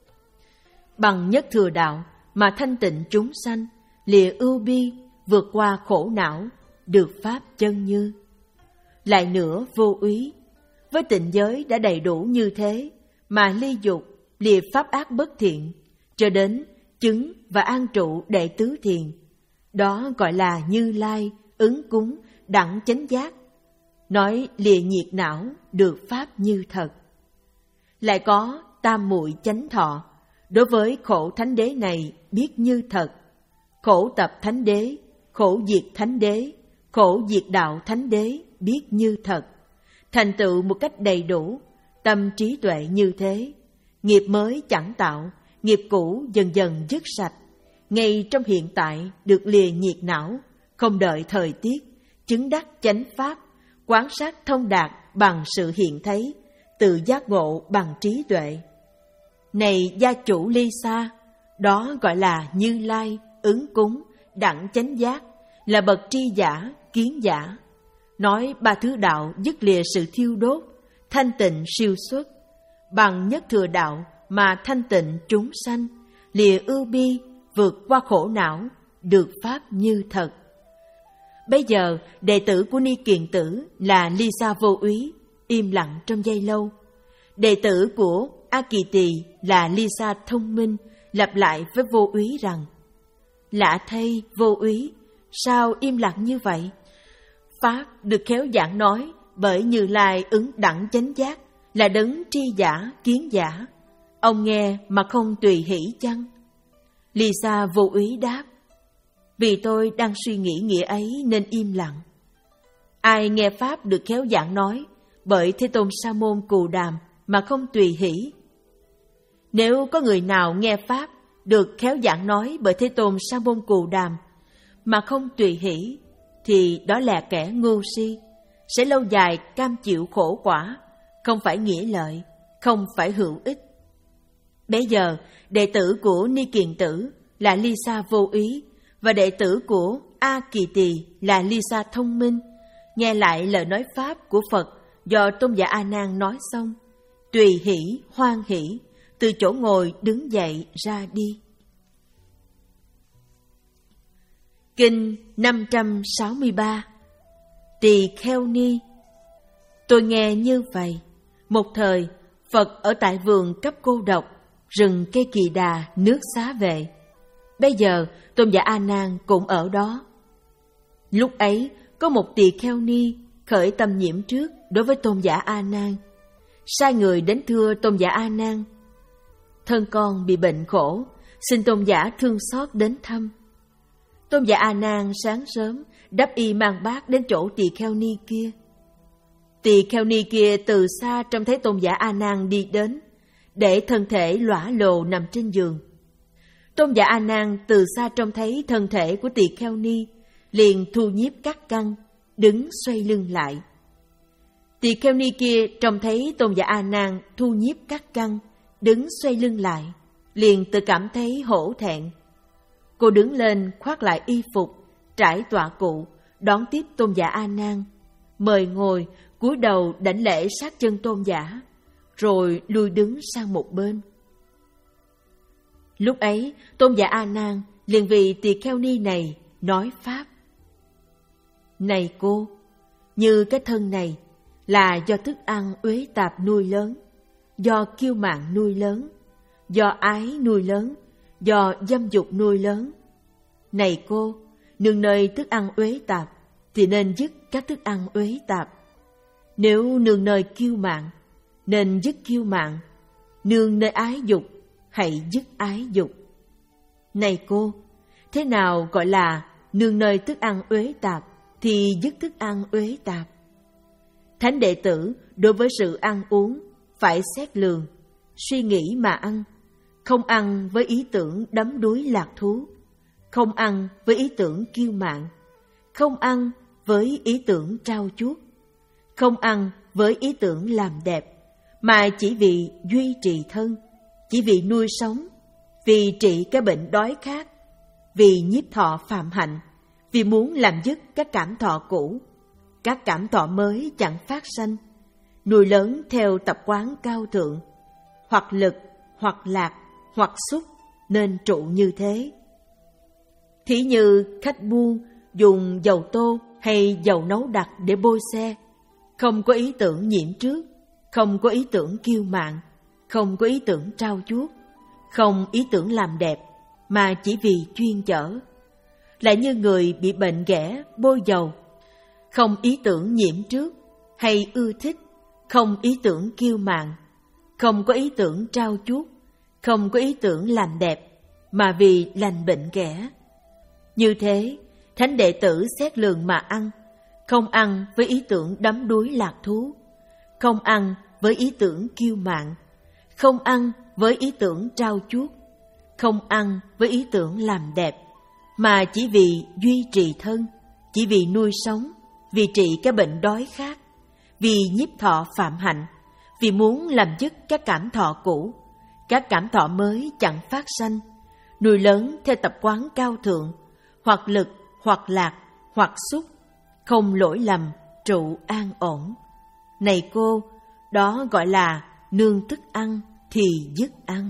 Bằng nhất thừa đạo mà thanh tịnh chúng sanh, lìa ưu bi, vượt qua khổ não, được pháp chân như. Lại nữa Vô Úy, với tịnh giới đã đầy đủ như thế, mà ly dục, lìa pháp ác bất thiện, cho đến chứng và an trụ đệ tứ thiền, đó gọi là Như Lai ứng cúng đẳng chánh giác, nói lìa nhiệt não, được pháp như thật. Lại có tam muội chánh thọ, đối với khổ thánh đế này biết như thật, khổ tập thánh đế, khổ diệt thánh đế, khổ diệt đạo thánh đế biết như thật, thành tựu một cách đầy đủ, tâm trí tuệ như thế, nghiệp mới chẳng tạo, nghiệp cũ dần dần dứt sạch, ngay trong hiện tại được lìa nhiệt não, không đợi thời tiết, chứng đắc chánh pháp, quán sát thông đạt bằng sự hiện thấy, tự giác ngộ bằng trí tuệ. Này gia chủ Ly Sa, đó gọi là Như Lai ứng cúng đẳng chánh giác, là bậc tri giả, kiến giả, nói ba thứ đạo dứt lìa sự thiêu đốt, thanh tịnh siêu xuất. Bằng nhất thừa đạo mà thanh tịnh chúng sanh, lìa ưu bi, vượt qua khổ não, được pháp như thật. Bây giờ đệ tử của Ni Kiền Tử là Ly Sa Vô Úy im lặng trong giây lâu. Đệ tử của A Kỳ Tỳ là Ly Sa Thông Minh lặp lại với Vô Úy rằng: Lạ thay Vô Úy, sao im lặng như vậy? Pháp được khéo giảng nói bởi Như Lai ứng đẳng chánh giác, là đấng tri giả, kiến giả. Ông nghe mà không tùy hỷ chăng? Ly Sa Vô Úy đáp: Vì tôi đang suy nghĩ nghĩa ấy nên im lặng. Ai nghe Pháp được khéo giảng nói bởi Thế Tôn Sa Môn Cù Đàm mà không tùy hỷ? Nếu có người nào nghe Pháp được khéo giảng nói bởi Thế Tôn Sa Môn Cù Đàm mà không tùy hỷ, thì đó là kẻ ngu si, sẽ lâu dài cam chịu khổ quả, không phải nghĩa lợi, không phải hữu ích. Bây giờ, đệ tử của Ni Kiền Tử là Ly Sa Vô Úy và đệ tử của A Kỳ Tỳ là Ly Sa Thông Minh nghe lại lời nói Pháp của Phật do Tôn giả A Nan nói xong, tùy hỷ, hoan hỷ, từ chỗ ngồi đứng dậy ra đi. Kinh năm trăm sáu mươi ba. Tỳ Kheo Ni. Tôi nghe như vậy. Một thời, Phật ở tại vườn cấp cô độc, rừng cây kỳ đà, nước xá vệ. Bây giờ, tôn giả A Nan cũng ở đó. Lúc ấy, có một tỳ kheo ni khởi tâm nhiễm trước đối với tôn giả A Nan, sai người đến thưa tôn giả A Nan: thân con bị bệnh khổ, xin tôn giả thương xót đến thăm. Tôn giả A Nan sáng sớm đắp y mang bát đến chỗ tỳ kheo ni kia. Tỳ kheo ni kia từ xa trông thấy tôn giả A Nan đi đến, để thân thể lõa lồ nằm trên giường. Tôn giả A Nan từ xa trông thấy thân thể của tỳ kheo ni, liền thu nhiếp các căn, đứng xoay lưng lại. Tỳ kheo ni kia trông thấy tôn giả A Nan thu nhiếp các căn, đứng xoay lưng lại, liền tự cảm thấy hổ thẹn. Cô đứng lên khoác lại y phục, trải tọa cụ, đón tiếp tôn giả A Nan, mời ngồi, cúi đầu đảnh lễ sát chân tôn giả, rồi lui đứng sang một bên. Lúc ấy, tôn giả A Nan liền vì tỳ kheo ni này nói pháp: này cô, như cái thân này là do thức ăn uế tạp nuôi lớn, do kiêu mạn nuôi lớn, do ái nuôi lớn, do dâm dục nuôi lớn. Này cô, nương nơi thức ăn uế tạp thì nên dứt các thức ăn uế tạp. Nếu nương nơi kiêu mạn, nên dứt kiêu mạn. Nương nơi ái dục, hãy dứt ái dục. Này cô, thế nào gọi là nương nơi thức ăn uế tạp thì dứt thức ăn uế tạp? Thánh đệ tử đối với sự ăn uống phải xét lường, suy nghĩ mà ăn, không ăn với ý tưởng đắm đuối lạc thú, không ăn với ý tưởng kiêu mạn, không ăn với ý tưởng trao chuốt, không ăn với ý tưởng làm đẹp, mà chỉ vì duy trì thân, chỉ vì nuôi sống, vì trị cái bệnh đói khát, vì nhiếp thọ phạm hạnh, vì muốn làm dứt các cảm thọ cũ, các cảm thọ mới chẳng phát sanh, nuôi lớn theo tập quán cao thượng, hoặc lực, hoặc lạc, hoặc xúc, nên trụ như thế. Thí như khách buôn dùng dầu tô hay dầu nấu đặc để bôi xe, không có ý tưởng nhiễm trước, không có ý tưởng kiêu mạn, không có ý tưởng trao chuốt, không ý tưởng làm đẹp, mà chỉ vì chuyên chở. Lại như người bị bệnh ghẻ bôi dầu, không ý tưởng nhiễm trước hay ưa thích, không ý tưởng kiêu mạn, không có ý tưởng trao chuốt, không có ý tưởng làm đẹp, mà vì lành bệnh ghẻ. Như thế, thánh đệ tử xét lường mà ăn, không ăn với ý tưởng đắm đuối lạc thú, không ăn với ý tưởng kiêu mạn, không ăn với ý tưởng trao chuốt, không ăn với ý tưởng làm đẹp, mà chỉ vì duy trì thân, chỉ vì nuôi sống, vì trị cái bệnh đói khát, vì nhiếp thọ phạm hạnh, vì muốn làm dứt các cảm thọ cũ, các cảm thọ mới chẳng phát sanh, nuôi lớn theo tập quán cao thượng, hoặc lực, hoặc lạc, hoặc xúc, không lỗi lầm, trụ an ổn. Này cô, đó gọi là nương thức ăn thì dứt ăn,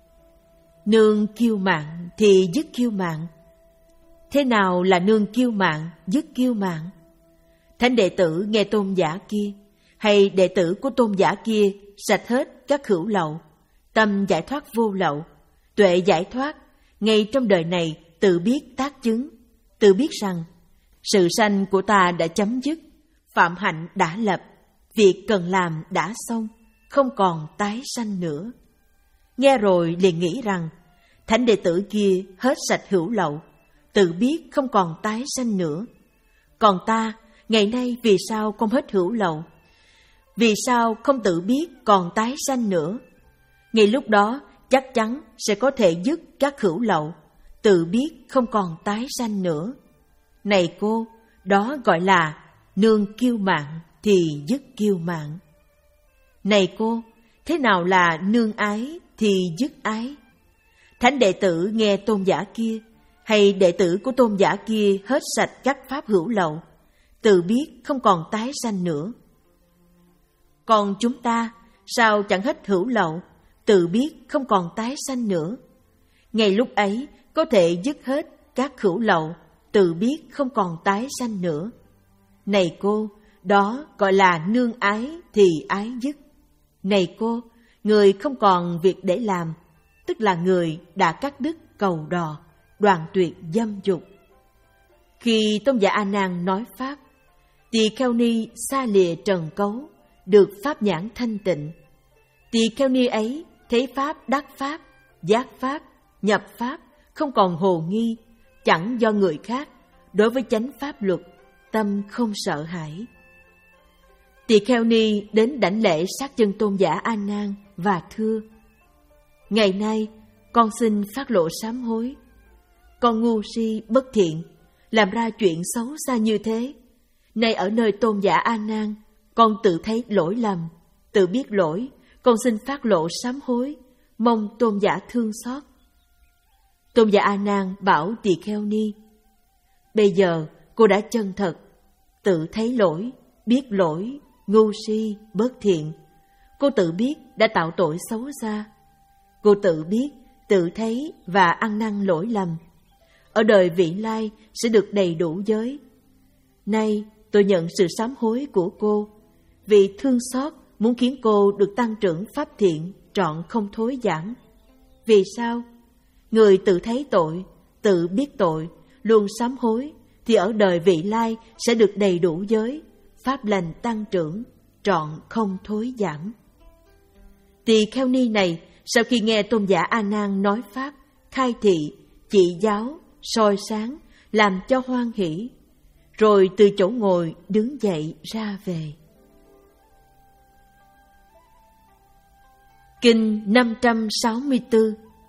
nương kiêu mạn thì dứt kiêu mạn. Thế nào là nương kiêu mạn, dứt kiêu mạn? Thánh đệ tử nghe tôn giả kia, hay đệ tử của tôn giả kia sạch hết các hữu lậu, tâm giải thoát vô lậu, tuệ giải thoát, ngay trong đời này tự biết tác chứng, tự biết rằng sự sanh của ta đã chấm dứt, phạm hạnh đã lập, việc cần làm đã xong, không còn tái sanh nữa. Nghe rồi liền nghĩ rằng thánh đệ tử kia hết sạch hữu lậu, tự biết không còn tái sanh nữa. Còn ta, ngày nay vì sao không hết hữu lậu? Vì sao không tự biết còn tái sanh nữa? Ngay lúc đó chắc chắn sẽ có thể dứt các hữu lậu, tự biết không còn tái sanh nữa. Này cô, đó gọi là nương kiêu mạn thì dứt kiêu mạn. Này cô, thế nào là nương ái thì dứt ái? Thánh đệ tử nghe tôn giả kia, hay đệ tử của tôn giả kia hết sạch các pháp hữu lậu, tự biết không còn tái sanh nữa. Còn chúng ta, sao chẳng hết hữu lậu, tự biết không còn tái sanh nữa? Ngay lúc ấy có thể dứt hết các hữu lậu, tự biết không còn tái sanh nữa. Này cô, đó gọi là nương ái thì ái dứt. Này cô, người không còn việc để làm, tức là người đã cắt đứt cầu đò, đoạn tuyệt dâm dục. Khi tôn giả A Nan nói pháp, Tỳ Kheo Ni xa lìa trần cấu, được pháp nhãn thanh tịnh. Tỳ Kheo Ni ấy thấy pháp đắc pháp, giác pháp, nhập pháp, không còn hồ nghi, chẳng do người khác, đối với chánh pháp luật, tâm không sợ hãi. Tỳ Kheo Ni đến đảnh lễ sát chân tôn giả A Nan và thưa: ngày nay con xin phát lộ sám hối. Con ngu si bất thiện, làm ra chuyện xấu xa như thế. Nay ở nơi tôn giả A Nan, con tự thấy lỗi lầm, tự biết lỗi, con xin phát lộ sám hối, mong tôn giả thương xót. Tôn giả A Nan bảo Tỳ Kheo Ni: bây giờ cô đã chân thật, tự thấy lỗi, biết lỗi, ngu si, bất thiện. Cô tự biết đã tạo tội xấu xa. Cô tự biết, tự thấy và ăn năn lỗi lầm. Ở đời vị lai sẽ được đầy đủ giới. Nay tôi nhận sự sám hối của cô, vì thương xót muốn khiến cô được tăng trưởng pháp thiện, trọn không thối giảm. Vì sao? Người tự thấy tội, tự biết tội, luôn sám hối, thì ở đời vị lai sẽ được đầy đủ giới, pháp lành tăng trưởng, trọn không thối giảm. Tỳ Kheo Ni này sau khi nghe tôn giả A Nan nói pháp, khai thị, chỉ giáo, soi sáng, làm cho hoan hỷ, rồi từ chỗ ngồi đứng dậy ra về. Kinh năm trăm sáu mươi tư.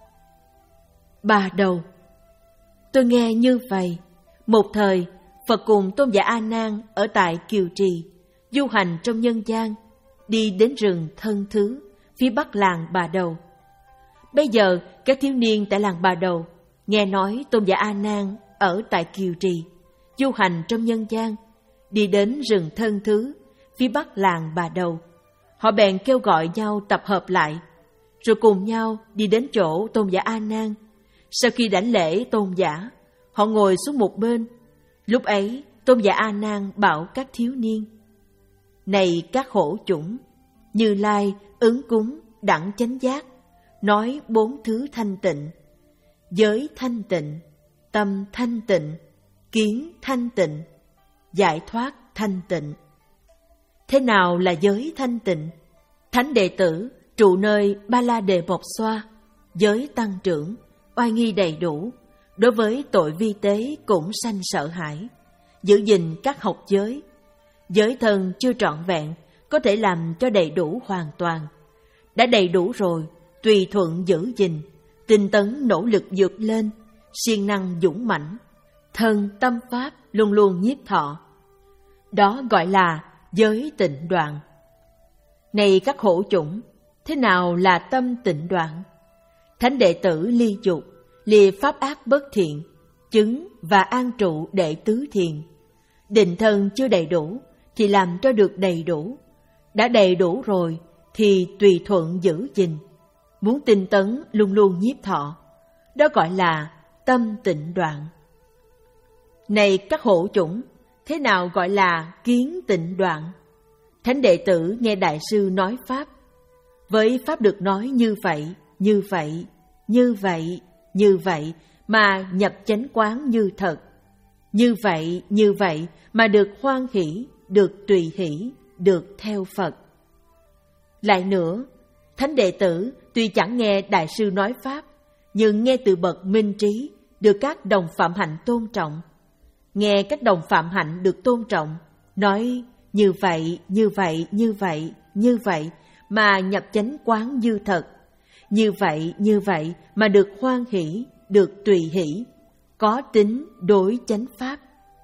Bà đầu. Tôi nghe như vậy. Một thời, Phật cùng tôn giả A Nan ở tại Kiều Trì, du hành trong nhân gian, đi đến rừng Thân Thứ, phía bắc làng Bà Đầu. Bây giờ, các thiếu niên tại làng Bà Đầu nghe nói tôn giả A Nan ở tại Kiều Trì, du hành trong nhân gian, đi đến rừng Thân Thứ, phía bắc làng Bà Đầu. Họ bèn kêu gọi nhau tập hợp lại, rồi cùng nhau đi đến chỗ tôn giả A Nan. Sau khi đảnh lễ tôn giả, họ ngồi xuống một bên. Lúc ấy, tôn giả A Nan bảo các thiếu niên: này các hổ chủng, Như Lai ứng cúng đẳng chánh giác, nói bốn thứ thanh tịnh: giới thanh tịnh, tâm thanh tịnh, kiến thanh tịnh, giải thoát thanh tịnh. Thế nào là giới thanh tịnh? Thánh đệ tử trụ nơi Ba La Đề Mộc Xoa, giới tăng trưởng, oai nghi đầy đủ, đối với tội vi tế cũng sanh sợ hãi, giữ gìn các học giới. Giới thân chưa trọn vẹn, có thể làm cho đầy đủ hoàn toàn. Đã đầy đủ rồi, tùy thuận giữ gìn, tinh tấn nỗ lực vượt lên, siêng năng dũng mãnh, thân tâm pháp luôn luôn nhiếp thọ. Đó gọi là giới tịnh đoạn. Này các hổ chủng, thế nào là tâm tịnh đoạn? Thánh đệ tử ly dục, lìa pháp ác bất thiện, chứng và an trụ đệ tứ thiền. Định thân chưa đầy đủ thì làm cho được đầy đủ. Đã đầy đủ rồi thì tùy thuận giữ gìn, muốn tinh tấn luôn luôn nhiếp thọ. Đó gọi là tâm tịnh đoạn. Này các hổ chủng, thế nào gọi là kiến tịnh đoạn? Thánh đệ tử nghe đại sư nói pháp, với pháp được nói như vậy, như vậy, như vậy, như vậy mà nhập chánh quán như thật. Như vậy, như vậy mà được hoan hỷ, được tùy hỷ, được theo Phật. Lại nữa, thánh đệ tử tuy chẳng nghe đại sư nói pháp, nhưng nghe từ bậc minh trí, được các đồng phạm hạnh tôn trọng. Nghe các đồng phạm hạnh được tôn trọng, nói như vậy, như vậy, như vậy, như vậy mà nhập chánh quán như thật. Như vậy, như vậy mà được hoan hỷ, được tùy hỷ, có tính đối chánh pháp.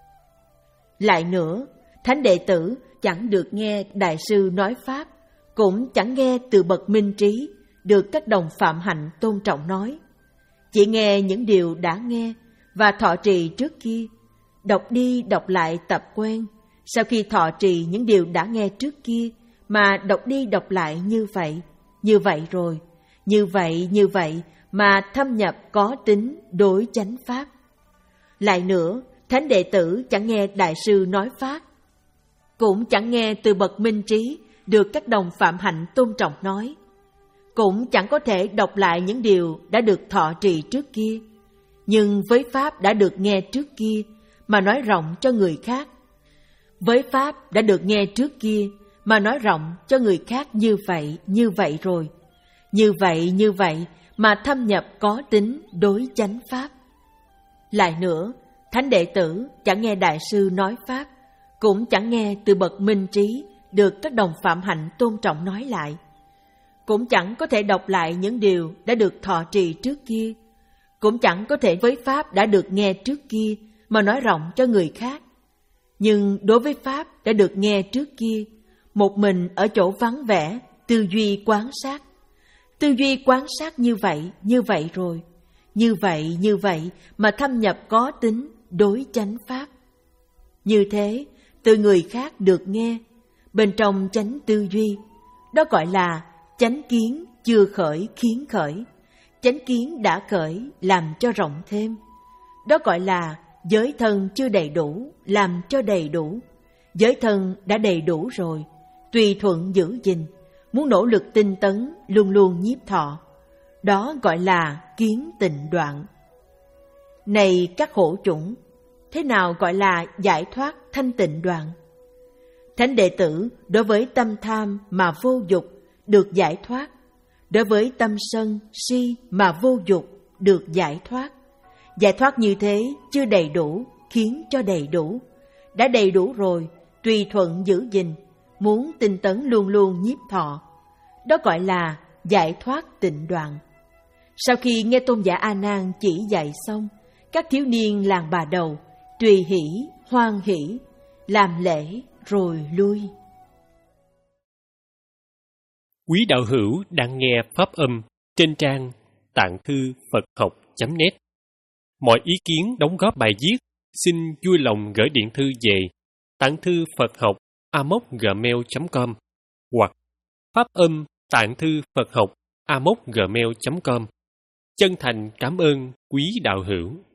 Lại nữa, thánh đệ tử chẳng được nghe đại sư nói pháp, cũng chẳng nghe từ bậc minh trí, được các đồng phạm hạnh tôn trọng nói. Chỉ nghe những điều đã nghe và thọ trì trước kia, đọc đi đọc lại tập quen. Sau khi thọ trì những điều đã nghe trước kia mà đọc đi đọc lại như vậy, như vậy rồi, như vậy, như vậy mà thâm nhập có tính đối chánh pháp. Lại nữa, thánh đệ tử chẳng nghe đại sư nói pháp, cũng chẳng nghe từ bậc minh trí được các đồng phạm hạnh tôn trọng nói, cũng chẳng có thể đọc lại những điều đã được thọ trì trước kia, nhưng với pháp đã được nghe trước kia mà nói rộng cho người khác. Với pháp đã được nghe trước kia mà nói rộng cho người khác như vậy, như vậy rồi. Như vậy, như vậy mà thâm nhập có tính đối chánh pháp. Lại nữa, thánh đệ tử chẳng nghe đại sư nói pháp, cũng chẳng nghe từ bậc minh trí được các đồng phạm hạnh tôn trọng nói lại, cũng chẳng có thể đọc lại những điều đã được thọ trì trước kia, cũng chẳng có thể với pháp đã được nghe trước kia mà nói rộng cho người khác. Nhưng đối với pháp đã được nghe trước kia, một mình ở chỗ vắng vẻ, tư duy quan sát. Tư duy quan sát như vậy, như vậy rồi. Như vậy, như vậy mà thâm nhập có tính đối chánh pháp. Như thế, từ người khác được nghe, bên trong chánh tư duy, đó gọi là chánh kiến chưa khởi khiến khởi. Chánh kiến đã khởi làm cho rộng thêm. Đó gọi là giới thân chưa đầy đủ, làm cho đầy đủ. Giới thân đã đầy đủ rồi, tùy thuận giữ gìn, muốn nỗ lực tinh tấn, luôn luôn nhiếp thọ. Đó gọi là kiến tịnh đoạn. Này các hổ chủng, thế nào gọi là giải thoát thanh tịnh đoạn? Thánh đệ tử đối với tâm tham mà vô dục được giải thoát, đối với tâm sân, si mà vô dục được giải thoát. Giải thoát như thế chưa đầy đủ, khiến cho đầy đủ. Đã đầy đủ rồi, tùy thuận giữ gìn, muốn tinh tấn luôn luôn nhiếp thọ. Đó gọi là giải thoát tịnh đoạn. Sau khi nghe tôn giả A Nan chỉ dạy xong, các thiếu niên làng Bà Đầu tùy hỷ, hoan hỷ, làm lễ rồi lui. Quý đạo hữu đang nghe pháp âm trên trang tạng thư Phật học chấm net. Mọi ý kiến đóng góp bài viết xin vui lòng gửi điện thư về tạng thư Phật học a mốc gmail chấm com hoặc pháp âm tạng thư Phật học a mốc gmail chấm com. Chân thành cảm ơn quý đạo hữu.